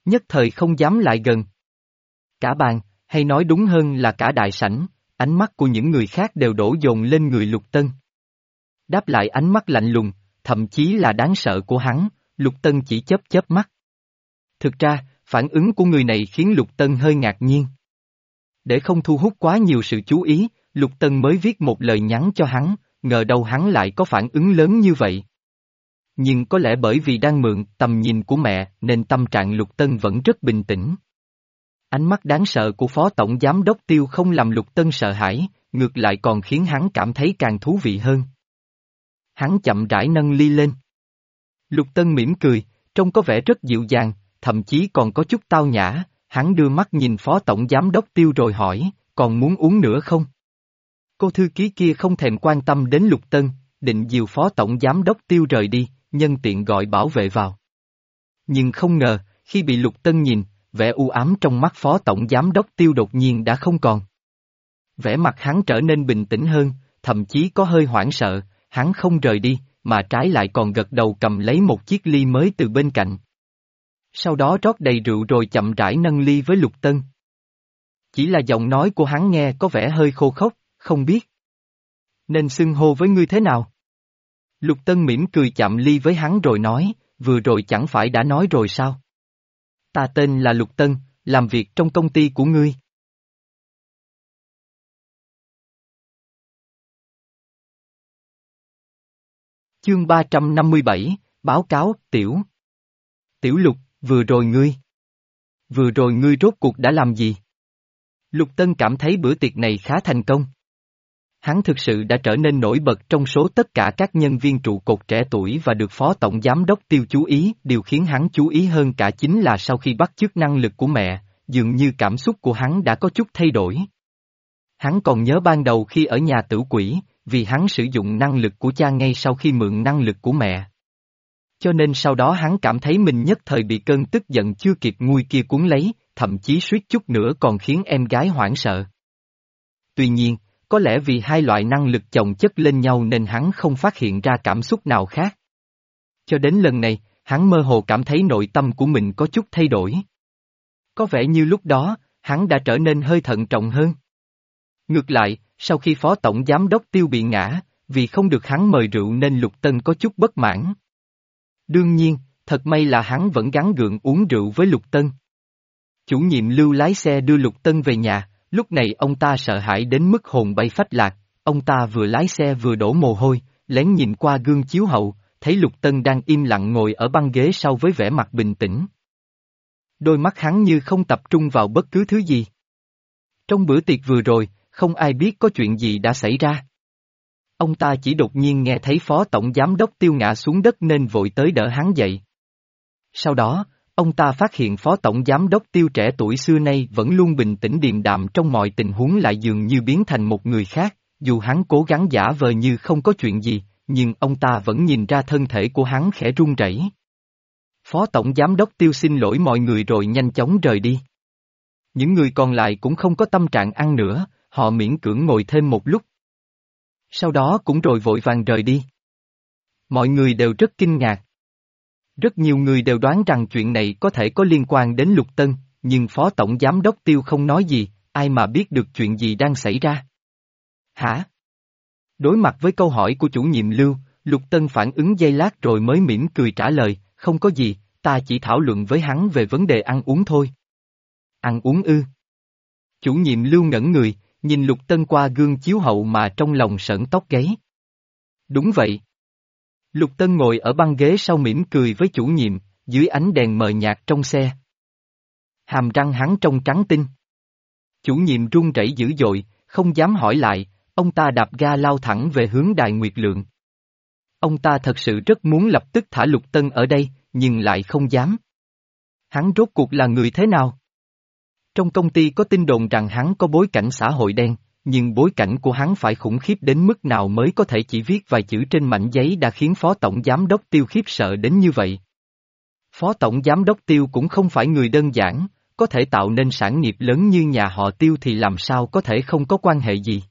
Nhất thời không dám lại gần. Cả bàn, hay nói đúng hơn là cả đại sảnh, ánh mắt của những người khác đều đổ dồn lên người Lục Tân. Đáp lại ánh mắt lạnh lùng, thậm chí là đáng sợ của hắn, Lục Tân chỉ chớp chớp mắt. Thực ra, phản ứng của người này khiến Lục Tân hơi ngạc nhiên. Để không thu hút quá nhiều sự chú ý, Lục Tân mới viết một lời nhắn cho hắn, ngờ đâu hắn lại có phản ứng lớn như vậy. Nhưng có lẽ bởi vì đang mượn tầm nhìn của mẹ nên tâm trạng Lục Tân vẫn rất bình tĩnh. Ánh mắt đáng sợ của Phó Tổng Giám đốc Tiêu không làm Lục Tân sợ hãi, ngược lại còn khiến hắn cảm thấy càng thú vị hơn. Hắn chậm rãi nâng ly lên. Lục Tân mỉm cười, trông có vẻ rất dịu dàng, thậm chí còn có chút tao nhã, hắn đưa mắt nhìn Phó Tổng Giám đốc Tiêu rồi hỏi, còn muốn uống nữa không? Cô thư ký kia không thèm quan tâm đến Lục Tân, định dìu Phó Tổng Giám đốc Tiêu rời đi, nhân tiện gọi bảo vệ vào. Nhưng không ngờ, khi bị Lục Tân nhìn, vẻ u ám trong mắt Phó Tổng Giám đốc Tiêu đột nhiên đã không còn. Vẻ mặt hắn trở nên bình tĩnh hơn, thậm chí có hơi hoảng sợ, hắn không rời đi, mà trái lại còn gật đầu cầm lấy một chiếc ly mới từ bên cạnh. Sau đó rót đầy rượu rồi chậm rãi nâng ly với Lục Tân. Chỉ là giọng nói của hắn nghe có vẻ hơi khô khốc, không biết nên xưng hô với ngươi thế nào. Lục Tân mỉm cười chạm ly với hắn rồi nói, vừa rồi chẳng phải đã nói rồi sao? Ta tên là Lục Tân, làm việc trong công ty của ngươi. Chương ba trăm năm mươi bảy, báo cáo, Tiểu. Tiểu Lục, vừa rồi ngươi. Vừa rồi ngươi rốt cuộc đã làm gì? Lục Tân cảm thấy bữa tiệc này khá thành công. Hắn thực sự đã trở nên nổi bật trong số tất cả các nhân viên trụ cột trẻ tuổi và được Phó Tổng Giám đốc Tiêu chú ý. Điều khiến hắn chú ý hơn cả chính là sau khi bắt chước năng lực của mẹ, dường như cảm xúc của hắn đã có chút thay đổi. Hắn còn nhớ ban đầu khi ở nhà Tử Quỷ, vì hắn sử dụng năng lực của cha ngay sau khi mượn năng lực của mẹ. Cho nên sau đó hắn cảm thấy mình nhất thời bị cơn tức giận chưa kịp nguôi kia cuốn lấy, thậm chí suýt chút nữa còn khiến em gái hoảng sợ. Tuy nhiên, có lẽ vì hai loại năng lực chồng chất lên nhau nên hắn không phát hiện ra cảm xúc nào khác. Cho đến lần này, hắn mơ hồ cảm thấy nội tâm của mình có chút thay đổi. Có vẻ như lúc đó, hắn đã trở nên hơi thận trọng hơn. Ngược lại, sau khi Phó Tổng Giám đốc Tiêu bị ngã, vì không được hắn mời rượu nên Lục Tân có chút bất mãn. Đương nhiên, thật may là hắn vẫn gắng gượng uống rượu với Lục Tân. Chủ nhiệm Lưu lái xe đưa Lục Tân về nhà, lúc này ông ta sợ hãi đến mức hồn bay phách lạc, ông ta vừa lái xe vừa đổ mồ hôi, lén nhìn qua gương chiếu hậu, thấy Lục Tân đang im lặng ngồi ở băng ghế sau với vẻ mặt bình tĩnh. Đôi mắt hắn như không tập trung vào bất cứ thứ gì. Trong bữa tiệc vừa rồi, không ai biết có chuyện gì đã xảy ra. Ông ta chỉ đột nhiên nghe thấy Phó Tổng Giám đốc Tiêu ngã xuống đất nên vội tới đỡ hắn dậy. Sau đó, ông ta phát hiện Phó Tổng Giám đốc Tiêu trẻ tuổi xưa nay vẫn luôn bình tĩnh điềm đạm trong mọi tình huống lại dường như biến thành một người khác, dù hắn cố gắng giả vờ như không có chuyện gì, nhưng ông ta vẫn nhìn ra thân thể của hắn khẽ run rẩy. Phó Tổng Giám đốc Tiêu xin lỗi mọi người rồi nhanh chóng rời đi. Những người còn lại cũng không có tâm trạng ăn nữa, họ miễn cưỡng ngồi thêm một lúc. Sau đó cũng rồi vội vàng rời đi. Mọi người đều rất kinh ngạc. Rất nhiều người đều đoán rằng chuyện này có thể có liên quan đến Lục Tân, nhưng Phó Tổng Giám đốc Tiêu không nói gì, ai mà biết được chuyện gì đang xảy ra. Hả? Đối mặt với câu hỏi của chủ nhiệm Lưu, Lục Tân phản ứng giây lát rồi mới mỉm cười trả lời, không có gì, ta chỉ thảo luận với hắn về vấn đề ăn uống thôi. Ăn uống ư? Chủ nhiệm Lưu ngẩn người, nhìn Lục Tân qua gương chiếu hậu mà trong lòng sởn tóc gáy. Đúng vậy. Lục Tân ngồi ở băng ghế sau mỉm cười với chủ nhiệm, dưới ánh đèn mờ nhạt trong xe. Hàm răng hắn trông trắng tinh. Chủ nhiệm run rẩy dữ dội, không dám hỏi lại, ông ta đạp ga lao thẳng về hướng Đài Nguyệt Lượng. Ông ta thật sự rất muốn lập tức thả Lục Tân ở đây, nhưng lại không dám. Hắn rốt cuộc là người thế nào? Trong công ty có tin đồn rằng hắn có bối cảnh xã hội đen, nhưng bối cảnh của hắn phải khủng khiếp đến mức nào mới có thể chỉ viết vài chữ trên mảnh giấy đã khiến Phó Tổng Giám đốc Tiêu khiếp sợ đến như vậy. Phó Tổng Giám đốc Tiêu cũng không phải người đơn giản, có thể tạo nên sản nghiệp lớn như nhà họ Tiêu thì làm sao có thể không có quan hệ gì.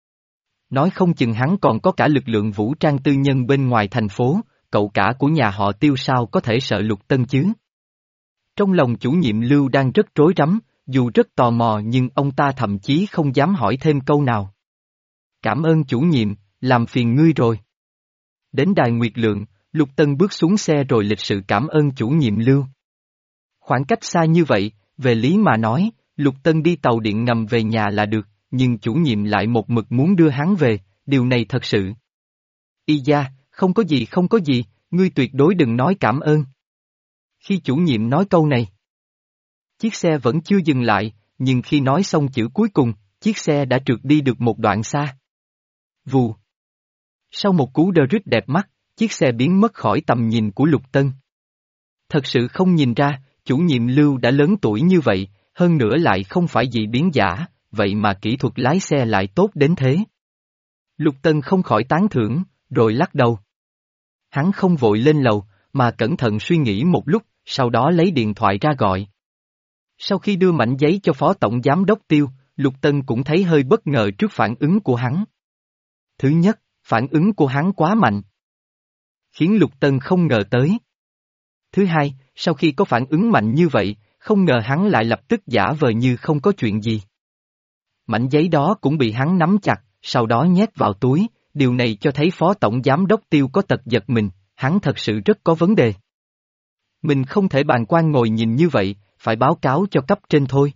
Nói không chừng hắn còn có cả lực lượng vũ trang tư nhân bên ngoài thành phố, cậu cả của nhà họ Tiêu sao có thể sợ Lục Tân chứ? Trong lòng chủ nhiệm Lưu đang rất rối rắm, dù rất tò mò nhưng ông ta thậm chí không dám hỏi thêm câu nào. Cảm ơn chủ nhiệm, làm phiền ngươi rồi. Đến đài Nguyệt Lượng, Lục Tân bước xuống xe rồi lịch sự cảm ơn chủ nhiệm Lưu. Khoảng cách xa như vậy, về lý mà nói, Lục Tân đi tàu điện ngầm về nhà là được, nhưng chủ nhiệm lại một mực muốn đưa hắn về, điều này thật sự. Y da, không có gì không có gì, ngươi tuyệt đối đừng nói cảm ơn. Khi chủ nhiệm nói câu này, chiếc xe vẫn chưa dừng lại, nhưng khi nói xong chữ cuối cùng, chiếc xe đã trượt đi được một đoạn xa. Vù. Sau một cú đơ rít đẹp mắt, chiếc xe biến mất khỏi tầm nhìn của Lục Tân. Thật sự không nhìn ra, chủ nhiệm Lưu đã lớn tuổi như vậy, hơn nữa lại không phải dị biến giả, vậy mà kỹ thuật lái xe lại tốt đến thế. Lục Tân không khỏi tán thưởng, rồi lắc đầu. Hắn không vội lên lầu, mà cẩn thận suy nghĩ một lúc, sau đó lấy điện thoại ra gọi. Sau khi đưa mảnh giấy cho Phó Tổng Giám đốc Tiêu, Lục Tân cũng thấy hơi bất ngờ trước phản ứng của hắn. Thứ nhất, phản ứng của hắn quá mạnh, khiến Lục Tân không ngờ tới. Thứ hai, sau khi có phản ứng mạnh như vậy, không ngờ hắn lại lập tức giả vờ như không có chuyện gì. Mảnh giấy đó cũng bị hắn nắm chặt, sau đó nhét vào túi, điều này cho thấy Phó Tổng Giám đốc Tiêu có tật giật mình, hắn thật sự rất có vấn đề. Mình không thể bàng quan ngồi nhìn như vậy, phải báo cáo cho cấp trên thôi.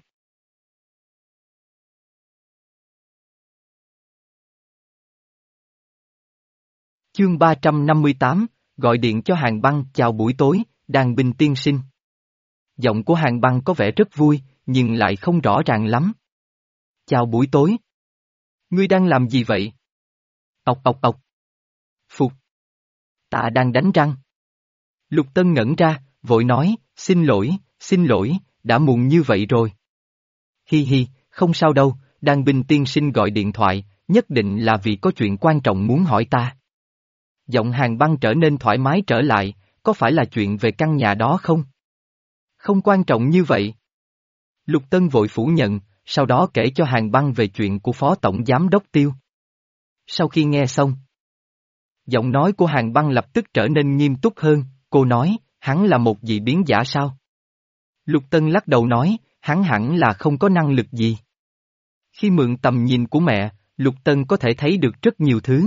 Chương ba trăm năm mươi tám, gọi điện cho Hàng Băng. Chào buổi tối, Đàn Bình tiên sinh. Giọng của Hàng Băng có vẻ rất vui, nhưng lại không rõ ràng lắm. Chào buổi tối. Ngươi đang làm gì vậy? Ọc ọc ọc. Phục. Ta đang đánh răng. Lục Tân ngẩn ra, vội nói, xin lỗi, xin lỗi, đã muộn như vậy rồi. Hi hi, không sao đâu, Đàn Bình tiên sinh gọi điện thoại, nhất định là vì có chuyện quan trọng muốn hỏi ta. Giọng Hàng Băng trở nên thoải mái trở lại, có phải là chuyện về căn nhà đó không? Không quan trọng như vậy. Lục Tân vội phủ nhận, sau đó kể cho Hàng Băng về chuyện của Phó Tổng Giám đốc Tiêu. Sau khi nghe xong, giọng nói của Hàng Băng lập tức trở nên nghiêm túc hơn, cô nói, hắn là một dị biến giả sao? Lục Tân lắc đầu nói, hắn hẳn là không có năng lực gì. Khi mượn tầm nhìn của mẹ, Lục Tân có thể thấy được rất nhiều thứ.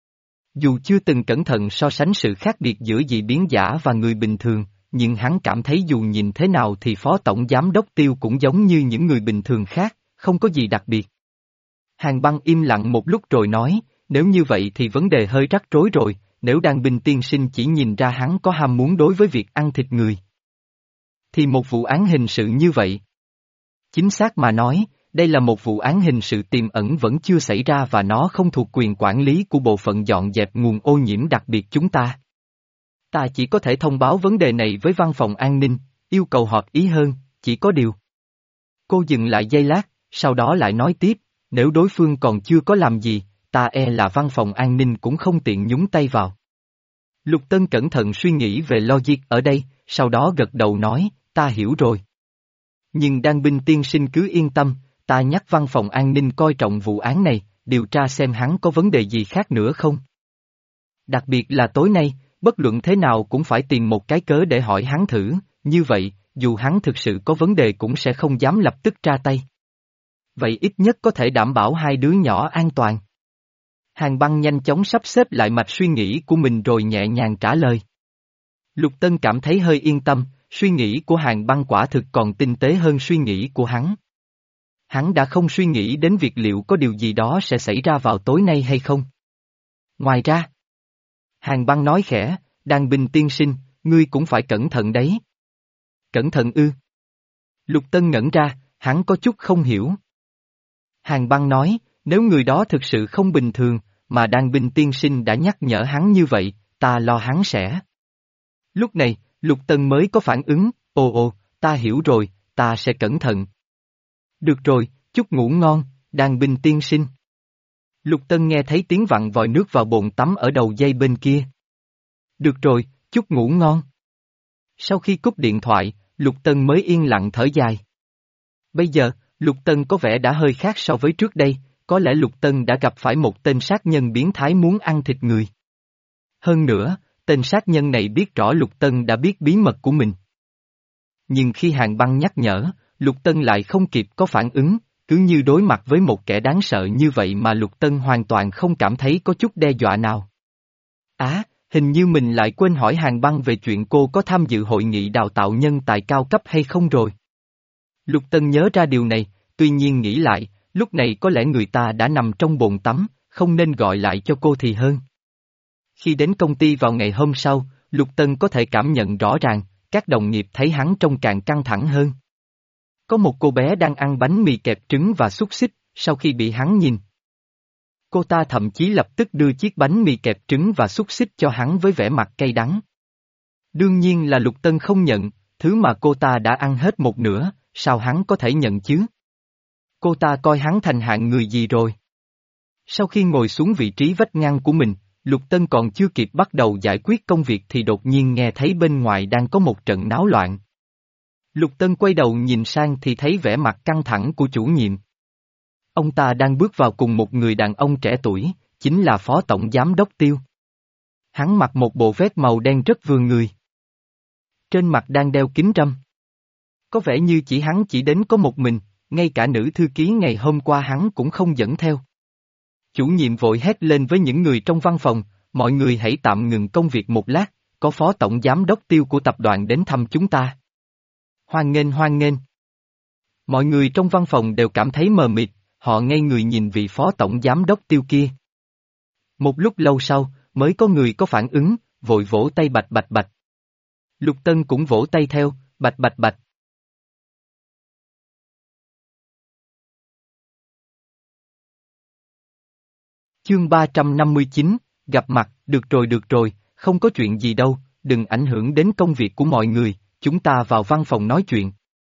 Dù chưa từng cẩn thận so sánh sự khác biệt giữa dị biến giả và người bình thường, nhưng hắn cảm thấy dù nhìn thế nào thì Phó Tổng Giám đốc Tiêu cũng giống như những người bình thường khác, không có gì đặc biệt. Hàng Băng im lặng một lúc rồi nói, nếu như vậy thì vấn đề hơi rắc rối rồi, nếu Đàn Bình tiên sinh chỉ nhìn ra hắn có ham muốn đối với việc ăn thịt người, thì một vụ án hình sự như vậy. Chính xác mà nói, đây là một vụ án hình sự tiềm ẩn vẫn chưa xảy ra và nó không thuộc quyền quản lý của bộ phận dọn dẹp nguồn ô nhiễm đặc biệt chúng ta. Ta chỉ có thể thông báo vấn đề này với văn phòng an ninh, yêu cầu họp ý hơn, chỉ có điều. Cô dừng lại giây lát, sau đó lại nói tiếp, nếu đối phương còn chưa có làm gì, ta e là văn phòng an ninh cũng không tiện nhúng tay vào. Lục Tân cẩn thận suy nghĩ về logic ở đây, sau đó gật đầu nói, ta hiểu rồi. Nhưng Đan Binh tiên sinh cứ yên tâm, ta nhắc văn phòng an ninh coi trọng vụ án này, điều tra xem hắn có vấn đề gì khác nữa không. Đặc biệt là tối nay, bất luận thế nào cũng phải tìm một cái cớ để hỏi hắn thử, như vậy, dù hắn thực sự có vấn đề cũng sẽ không dám lập tức ra tay. Vậy ít nhất có thể đảm bảo hai đứa nhỏ an toàn. Hàng Băng nhanh chóng sắp xếp lại mạch suy nghĩ của mình rồi nhẹ nhàng trả lời. Lục Tân cảm thấy hơi yên tâm, suy nghĩ của Hàng Băng quả thực còn tinh tế hơn suy nghĩ của hắn. Hắn đã không suy nghĩ đến việc liệu có điều gì đó sẽ xảy ra vào tối nay hay không. Ngoài ra, Hàng Băng nói khẽ, Đan Binh tiên sinh, ngươi cũng phải cẩn thận đấy. Cẩn thận ư? Lục Tân ngẩn ra, hắn có chút không hiểu. Hàng Băng nói, nếu người đó thực sự không bình thường, mà Đan Binh tiên sinh đã nhắc nhở hắn như vậy, ta lo hắn sẽ. Lúc này, Lục Tân mới có phản ứng, ồ ồ, ta hiểu rồi, ta sẽ cẩn thận. Được rồi, chúc ngủ ngon, Đan Binh tiên sinh. Lục Tân nghe thấy tiếng vặn vòi nước vào bồn tắm ở đầu dây bên kia. Được rồi, chúc ngủ ngon. Sau khi cúp điện thoại, Lục Tân mới yên lặng thở dài. Bây giờ, Lục Tân có vẻ đã hơi khác so với trước đây, có lẽ Lục Tân đã gặp phải một tên sát nhân biến thái muốn ăn thịt người. Hơn nữa, tên sát nhân này biết rõ Lục Tân đã biết bí mật của mình. nhưng khi Hàn Băng nhắc nhở, Lục Tân lại không kịp có phản ứng, cứ như đối mặt với một kẻ đáng sợ như vậy mà Lục Tân hoàn toàn không cảm thấy có chút đe dọa nào. Á, hình như mình lại quên hỏi Hàn Băng về chuyện cô có tham dự hội nghị đào tạo nhân tài cao cấp hay không rồi. Lục Tân nhớ ra điều này, tuy nhiên nghĩ lại, lúc này có lẽ người ta đã nằm trong bồn tắm, không nên gọi lại cho cô thì hơn. Khi đến công ty vào ngày hôm sau, Lục Tân có thể cảm nhận rõ ràng, các đồng nghiệp thấy hắn trông càng căng thẳng hơn. Có một cô bé đang ăn bánh mì kẹp trứng và xúc xích, sau khi bị hắn nhìn. Cô ta thậm chí lập tức đưa chiếc bánh mì kẹp trứng và xúc xích cho hắn với vẻ mặt cay đắng. Đương nhiên là Lục Tân không nhận, thứ mà cô ta đã ăn hết một nửa, sao hắn có thể nhận chứ? Cô ta coi hắn thành hạng người gì rồi? Sau khi ngồi xuống vị trí vách ngăn của mình, Lục Tân còn chưa kịp bắt đầu giải quyết công việc thì đột nhiên nghe thấy bên ngoài đang có một trận náo loạn. Lục Tân quay đầu nhìn sang thì thấy vẻ mặt căng thẳng của chủ nhiệm. Ông ta đang bước vào cùng một người đàn ông trẻ tuổi, chính là Phó Tổng Giám đốc Tiêu. Hắn mặc một bộ vest màu đen rất vừa người. Trên mặt đang đeo kính râm. Có vẻ như chỉ hắn chỉ đến có một mình, ngay cả nữ thư ký ngày hôm qua hắn cũng không dẫn theo. Chủ nhiệm vội hét lên với những người trong văn phòng, mọi người hãy tạm ngừng công việc một lát, có Phó Tổng Giám đốc Tiêu của tập đoàn đến thăm chúng ta. Hoan nghênh hoan nghênh. Mọi người trong văn phòng đều cảm thấy mờ mịt, họ ngây người nhìn vị Phó Tổng Giám đốc Tiêu kia. Một lúc lâu sau, mới có người có phản ứng, vội vỗ tay bạch bạch bạch. Lục Tân cũng vỗ tay theo, bạch bạch bạch. Chương ba trăm năm mươi chín, gặp mặt, được rồi được rồi, không có chuyện gì đâu, đừng ảnh hưởng đến công việc của mọi người, chúng ta vào văn phòng nói chuyện.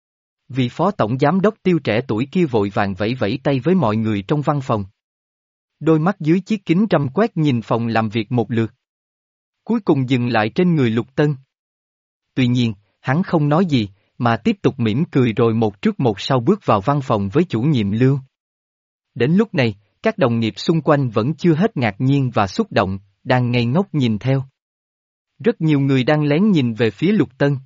Vị Phó Tổng Giám đốc Tiêu trẻ tuổi kia vội vàng vẫy vẫy tay với mọi người trong văn phòng. Đôi mắt dưới chiếc kính râm quét nhìn phòng làm việc một lượt. Cuối cùng dừng lại trên người Lục Tân. Tuy nhiên, hắn không nói gì, mà tiếp tục mỉm cười rồi một trước một sau bước vào văn phòng với chủ nhiệm Lưu. Đến lúc này, các đồng nghiệp xung quanh vẫn chưa hết ngạc nhiên và xúc động, đang ngây ngốc nhìn theo. Rất nhiều người đang lén nhìn về phía Lục Tân.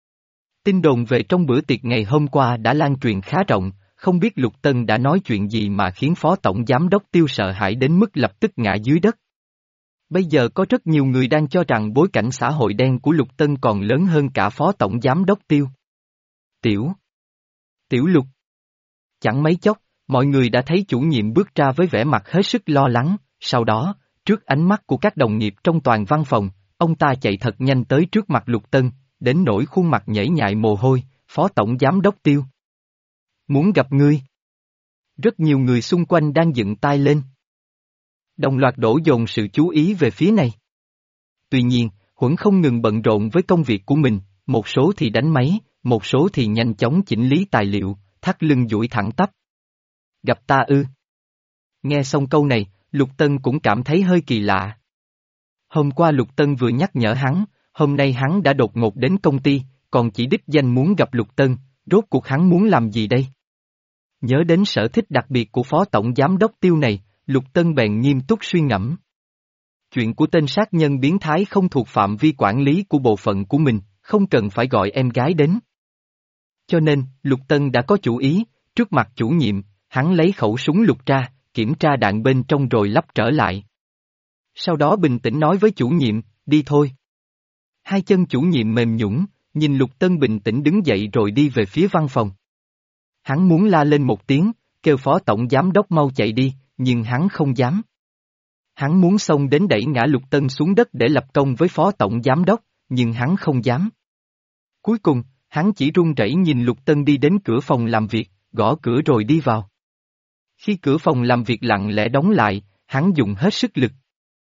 Tin đồn về trong bữa tiệc ngày hôm qua đã lan truyền khá rộng, không biết Lục Tân đã nói chuyện gì mà khiến Phó Tổng Giám đốc Tiêu sợ hãi đến mức lập tức ngã dưới đất. Bây giờ có rất nhiều người đang cho rằng bối cảnh xã hội đen của Lục Tân còn lớn hơn cả Phó Tổng Giám đốc Tiêu. Tiểu. Tiểu Lục. Chẳng mấy chốc, mọi người đã thấy chủ nhiệm bước ra với vẻ mặt hết sức lo lắng, sau đó, trước ánh mắt của các đồng nghiệp trong toàn văn phòng, ông ta chạy thật nhanh tới trước mặt Lục Tân, đến nỗi khuôn mặt nhễ nhại mồ hôi, Phó Tổng Giám đốc Tiêu. Muốn gặp ngươi. Rất nhiều người xung quanh đang dựng tai lên. Đồng loạt đổ dồn sự chú ý về phía này. Tuy nhiên, Huẩn không ngừng bận rộn với công việc của mình, một số thì đánh máy, một số thì nhanh chóng chỉnh lý tài liệu, thắt lưng duỗi thẳng tắp. Gặp ta ư? Nghe xong câu này, Lục Tân cũng cảm thấy hơi kỳ lạ. Hôm qua Lục Tân vừa nhắc nhở hắn, hôm nay hắn đã đột ngột đến công ty, còn chỉ đích danh muốn gặp Lục Tân, rốt cuộc hắn muốn làm gì đây? Nhớ đến sở thích đặc biệt của Phó Tổng Giám đốc Tiêu này, Lục Tân bèn nghiêm túc suy ngẫm. Chuyện của tên sát nhân biến thái không thuộc phạm vi quản lý của bộ phận của mình, không cần phải gọi em gái đến. Cho nên, Lục Tân đã có chủ ý, trước mặt chủ nhiệm, hắn lấy khẩu súng lục ra, kiểm tra đạn bên trong rồi lắp trở lại. Sau đó bình tĩnh nói với chủ nhiệm, đi thôi. Hai chân chủ nhiệm mềm nhũn, nhìn Lục Tân bình tĩnh đứng dậy rồi đi về phía văn phòng. Hắn muốn la lên một tiếng, kêu Phó Tổng Giám đốc mau chạy đi, nhưng hắn không dám. Hắn muốn xông đến đẩy ngã Lục Tân xuống đất để lập công với Phó Tổng Giám đốc, nhưng hắn không dám. Cuối cùng, hắn chỉ run rẩy nhìn Lục Tân đi đến cửa phòng làm việc, gõ cửa rồi đi vào. Khi cửa phòng làm việc lặng lẽ đóng lại, hắn dùng hết sức lực.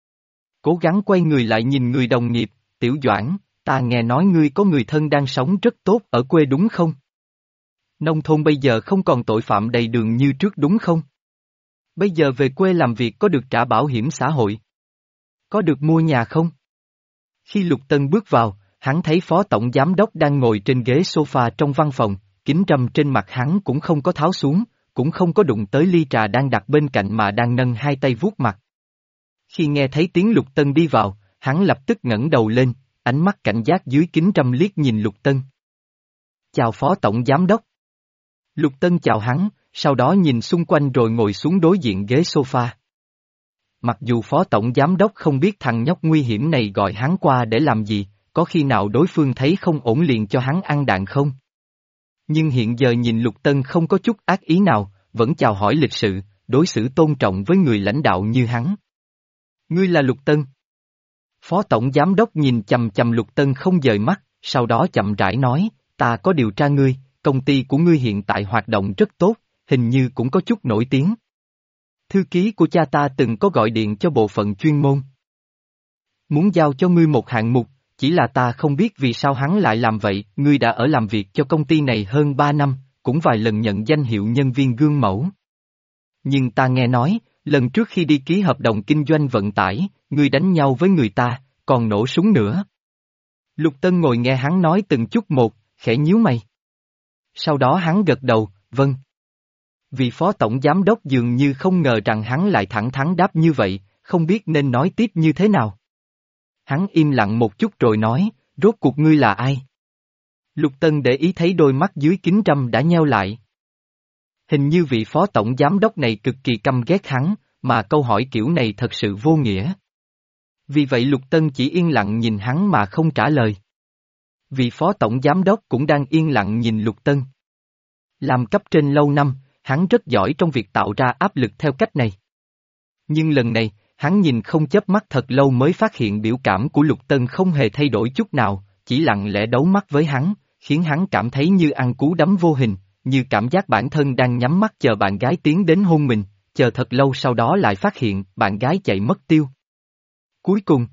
Cố gắng quay người lại nhìn người đồng nghiệp, Tiểu Doãn, ta nghe nói ngươi có người thân đang sống rất tốt ở quê đúng không? Nông thôn bây giờ không còn tội phạm đầy đường như trước đúng không? Bây giờ về quê làm việc có được trả bảo hiểm xã hội? Có được mua nhà không? Khi Lục Tân bước vào, hắn thấy Phó Tổng Giám đốc đang ngồi trên ghế sofa trong văn phòng, kính râm trên mặt hắn cũng không có tháo xuống, cũng không có đụng tới ly trà đang đặt bên cạnh mà đang nâng hai tay vuốt mặt. Khi nghe thấy tiếng Lục Tân đi vào, hắn lập tức ngẩng đầu lên, ánh mắt cảnh giác dưới kính râm liếc nhìn Lục Tân. chào Phó Tổng Giám đốc. Lục Tân chào hắn, sau đó nhìn xung quanh rồi ngồi xuống đối diện ghế sofa. Mặc dù Phó Tổng Giám đốc không biết thằng nhóc nguy hiểm này gọi hắn qua để làm gì, có khi nào đối phương thấy không ổn liền cho hắn ăn đạn không? Nhưng hiện giờ nhìn Lục Tân không có chút ác ý nào, vẫn chào hỏi lịch sự, đối xử tôn trọng với người lãnh đạo như hắn. Ngươi là Lục Tân. Phó Tổng Giám đốc nhìn chầm chầm Lục Tân không dời mắt, sau đó chậm rãi nói, ta có điều tra ngươi, công ty của ngươi hiện tại hoạt động rất tốt, hình như cũng có chút nổi tiếng. Thư ký của cha ta từng có gọi điện cho bộ phận chuyên môn. Muốn giao cho ngươi một hạng mục, chỉ là ta không biết vì sao hắn lại làm vậy, ngươi đã ở làm việc cho công ty này hơn ba năm, cũng vài lần nhận danh hiệu nhân viên gương mẫu. Nhưng ta nghe nói, lần trước khi đi ký hợp đồng kinh doanh vận tải, ngươi đánh nhau với người ta, còn nổ súng nữa. Lục Tân ngồi nghe hắn nói từng chút một, khẽ nhíu mày. Sau đó hắn gật đầu, vâng. Vì Phó Tổng Giám đốc dường như không ngờ rằng hắn lại thẳng thắn đáp như vậy, không biết nên nói tiếp như thế nào. Hắn im lặng một chút rồi nói, rốt cuộc ngươi là ai? Lục Tân để ý thấy đôi mắt dưới kính râm đã nheo lại. Hình như vị Phó Tổng Giám đốc này cực kỳ căm ghét hắn, mà câu hỏi kiểu này thật sự vô nghĩa. Vì vậy Lục Tân chỉ yên lặng nhìn hắn mà không trả lời. Vị Phó Tổng Giám đốc cũng đang yên lặng nhìn Lục Tân. Làm cấp trên lâu năm, hắn rất giỏi trong việc tạo ra áp lực theo cách này. Nhưng lần này, hắn nhìn không chớp mắt thật lâu mới phát hiện biểu cảm của Lục Tân không hề thay đổi chút nào, chỉ lặng lẽ đấu mắt với hắn, khiến hắn cảm thấy như ăn cú đấm vô hình, như cảm giác bản thân đang nhắm mắt chờ bạn gái tiến đến hôn mình, chờ thật lâu sau đó lại phát hiện bạn gái chạy mất tiêu. Cuối cùng,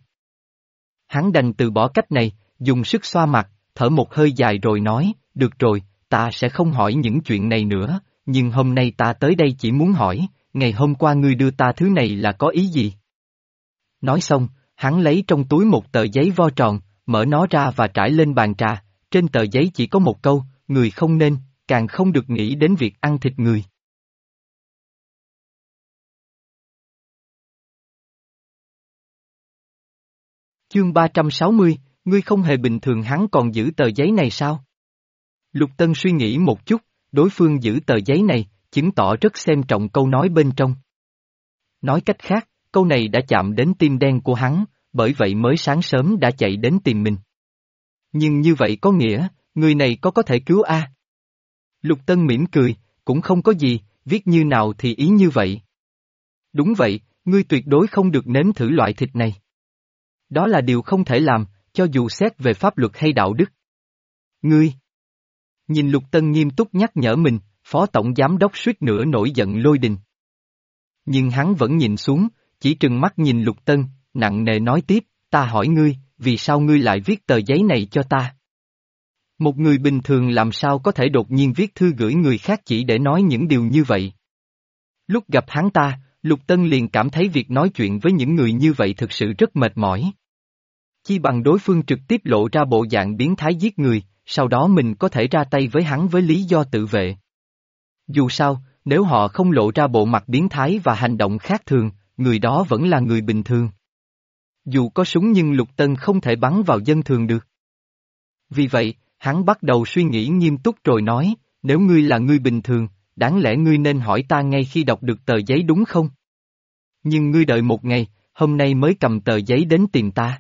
hắn đành từ bỏ cách này, dùng sức xoa mặt, thở một hơi dài rồi nói, được rồi, ta sẽ không hỏi những chuyện này nữa, nhưng hôm nay ta tới đây chỉ muốn hỏi, ngày hôm qua ngươi đưa ta thứ này là có ý gì? Nói xong, hắn lấy trong túi một tờ giấy vo tròn, mở nó ra và trải lên bàn trà, trên tờ giấy chỉ có một câu, người không nên, càng không được nghĩ đến việc ăn thịt người. Chương ba trăm sáu mươi, ngươi không hề bình thường hắn còn giữ tờ giấy này sao? Lục Tân suy nghĩ một chút, đối phương giữ tờ giấy này, chứng tỏ rất xem trọng câu nói bên trong. Nói cách khác, câu này đã chạm đến tim đen của hắn, bởi vậy mới sáng sớm đã chạy đến tìm mình. Nhưng như vậy có nghĩa, người này có có thể cứu a? Lục Tân mỉm cười, cũng không có gì, viết như nào thì ý như vậy. Đúng vậy, ngươi tuyệt đối không được nếm thử loại thịt này. Đó là điều không thể làm, cho dù xét về pháp luật hay đạo đức. Ngươi! Nhìn Lục Tân nghiêm túc nhắc nhở mình, Phó Tổng Giám đốc suýt nữa nổi giận lôi đình. Nhưng hắn vẫn nhìn xuống, chỉ trừng mắt nhìn Lục Tân, nặng nề nói tiếp, ta hỏi ngươi, vì sao ngươi lại viết tờ giấy này cho ta? Một người bình thường làm sao có thể đột nhiên viết thư gửi người khác chỉ để nói những điều như vậy? Lúc gặp hắn ta, Lục Tân liền cảm thấy việc nói chuyện với những người như vậy thực sự rất mệt mỏi. Chi bằng đối phương trực tiếp lộ ra bộ dạng biến thái giết người, sau đó mình có thể ra tay với hắn với lý do tự vệ. Dù sao, nếu họ không lộ ra bộ mặt biến thái và hành động khác thường, người đó vẫn là người bình thường. Dù có súng nhưng Lục Tân không thể bắn vào dân thường được. Vì vậy, hắn bắt đầu suy nghĩ nghiêm túc rồi nói, nếu ngươi là người bình thường, đáng lẽ ngươi nên hỏi ta ngay khi đọc được tờ giấy đúng không? Nhưng ngươi đợi một ngày, hôm nay mới cầm tờ giấy đến tìm ta.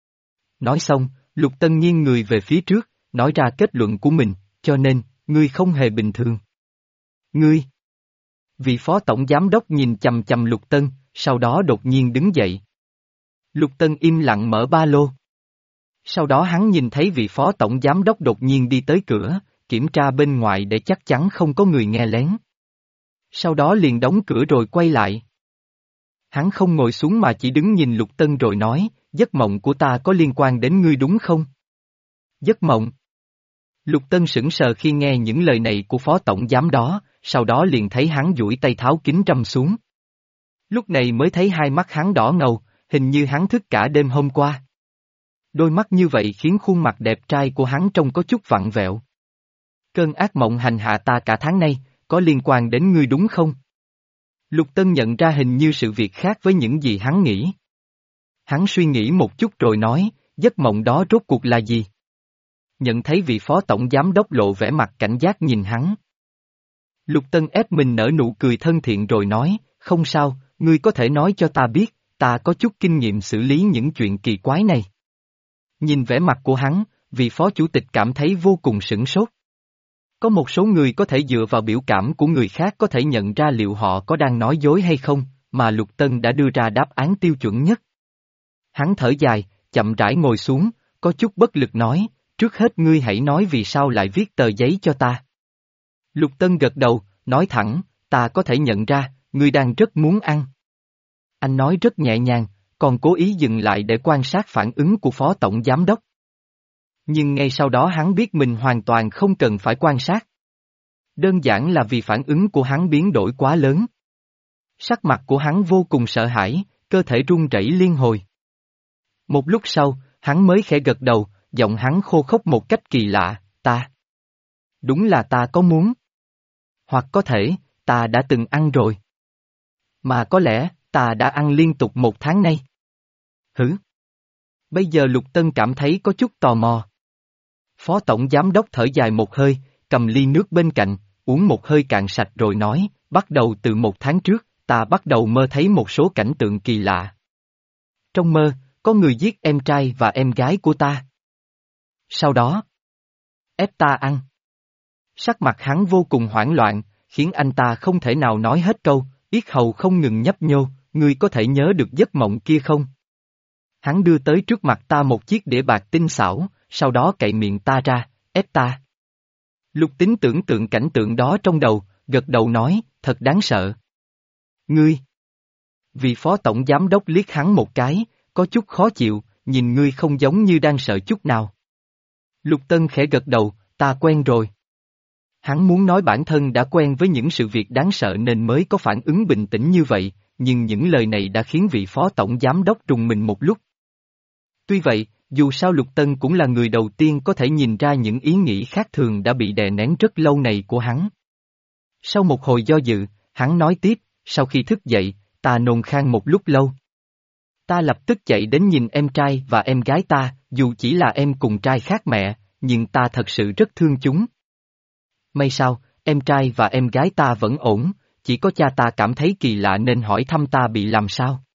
Nói xong, Lục Tân nghiêng người về phía trước, nói ra kết luận của mình, cho nên, ngươi không hề bình thường. Ngươi! Vị Phó Tổng Giám đốc nhìn chầm chầm Lục Tân, sau đó đột nhiên đứng dậy. Lục Tân im lặng mở ba lô. Sau đó hắn nhìn thấy vị Phó Tổng Giám đốc đột nhiên đi tới cửa, kiểm tra bên ngoài để chắc chắn không có người nghe lén. Sau đó liền đóng cửa rồi quay lại. Hắn không ngồi xuống mà chỉ đứng nhìn Lục Tân rồi nói, giấc mộng của ta có liên quan đến ngươi đúng không? Giấc mộng. Lục Tân sững sờ khi nghe những lời này của Phó Tổng Giám đó, sau đó liền thấy hắn duỗi tay tháo kính râm xuống. Lúc này mới thấy hai mắt hắn đỏ ngầu, hình như hắn thức cả đêm hôm qua. Đôi mắt như vậy khiến khuôn mặt đẹp trai của hắn trông có chút vặn vẹo. Cơn ác mộng hành hạ ta cả tháng nay, có liên quan đến ngươi đúng không? Lục Tân nhận ra hình như sự việc khác với những gì hắn nghĩ. Hắn suy nghĩ một chút rồi nói, giấc mộng đó rốt cuộc là gì? Nhận thấy vị phó tổng giám đốc lộ vẻ mặt cảnh giác nhìn hắn. Lục Tân ép mình nở nụ cười thân thiện rồi nói, không sao, ngươi có thể nói cho ta biết, ta có chút kinh nghiệm xử lý những chuyện kỳ quái này. Nhìn vẻ mặt của hắn, vị phó chủ tịch cảm thấy vô cùng sửng sốt. Có một số người có thể dựa vào biểu cảm của người khác có thể nhận ra liệu họ có đang nói dối hay không, mà Lục Tân đã đưa ra đáp án tiêu chuẩn nhất. Hắn thở dài, chậm rãi ngồi xuống, có chút bất lực nói, trước hết ngươi hãy nói vì sao lại viết tờ giấy cho ta. Lục Tân gật đầu, nói thẳng, ta có thể nhận ra, ngươi đang rất muốn ăn. Anh nói rất nhẹ nhàng, còn cố ý dừng lại để quan sát phản ứng của phó tổng giám đốc. Nhưng ngay sau đó hắn biết mình hoàn toàn không cần phải quan sát. Đơn giản là vì phản ứng của hắn biến đổi quá lớn. Sắc mặt của hắn vô cùng sợ hãi, cơ thể run rẩy liên hồi. Một lúc sau, hắn mới khẽ gật đầu, giọng hắn khô khốc một cách kỳ lạ, ta. Đúng là ta có muốn. Hoặc có thể, ta đã từng ăn rồi. Mà có lẽ, ta đã ăn liên tục một tháng nay. Hử? Bây giờ Lục Tân cảm thấy có chút tò mò. Phó tổng giám đốc thở dài một hơi, cầm ly nước bên cạnh, uống một hơi cạn sạch rồi nói, bắt đầu từ một tháng trước, ta bắt đầu mơ thấy một số cảnh tượng kỳ lạ. Trong mơ, có người giết em trai và em gái của ta. Sau đó, ép ta ăn. Sắc mặt hắn vô cùng hoảng loạn, khiến anh ta không thể nào nói hết câu, yết hầu không ngừng nhấp nhô, ngươi có thể nhớ được giấc mộng kia không? Hắn đưa tới trước mặt ta một chiếc đĩa bạc tinh xảo, sau đó cậy miệng ta ra, ép ta. Lục Tính tưởng tượng cảnh tượng đó trong đầu, gật đầu nói, thật đáng sợ. Ngươi. Vị phó tổng giám đốc liếc hắn một cái, có chút khó chịu, nhìn ngươi không giống như đang sợ chút nào. Lục Tân khẽ gật đầu, ta quen rồi. Hắn muốn nói bản thân đã quen với những sự việc đáng sợ nên mới có phản ứng bình tĩnh như vậy, nhưng những lời này đã khiến vị phó tổng giám đốc rùng mình một lúc. Tuy vậy, dù sao Lục Tân cũng là người đầu tiên có thể nhìn ra những ý nghĩ khác thường đã bị đè nén rất lâu này của hắn. Sau một hồi do dự, hắn nói tiếp, sau khi thức dậy, ta nôn khan một lúc lâu. Ta lập tức chạy đến nhìn em trai và em gái ta, dù chỉ là em cùng trai khác mẹ, nhưng ta thật sự rất thương chúng. May sao, em trai và em gái ta vẫn ổn, chỉ có cha ta cảm thấy kỳ lạ nên hỏi thăm ta bị làm sao.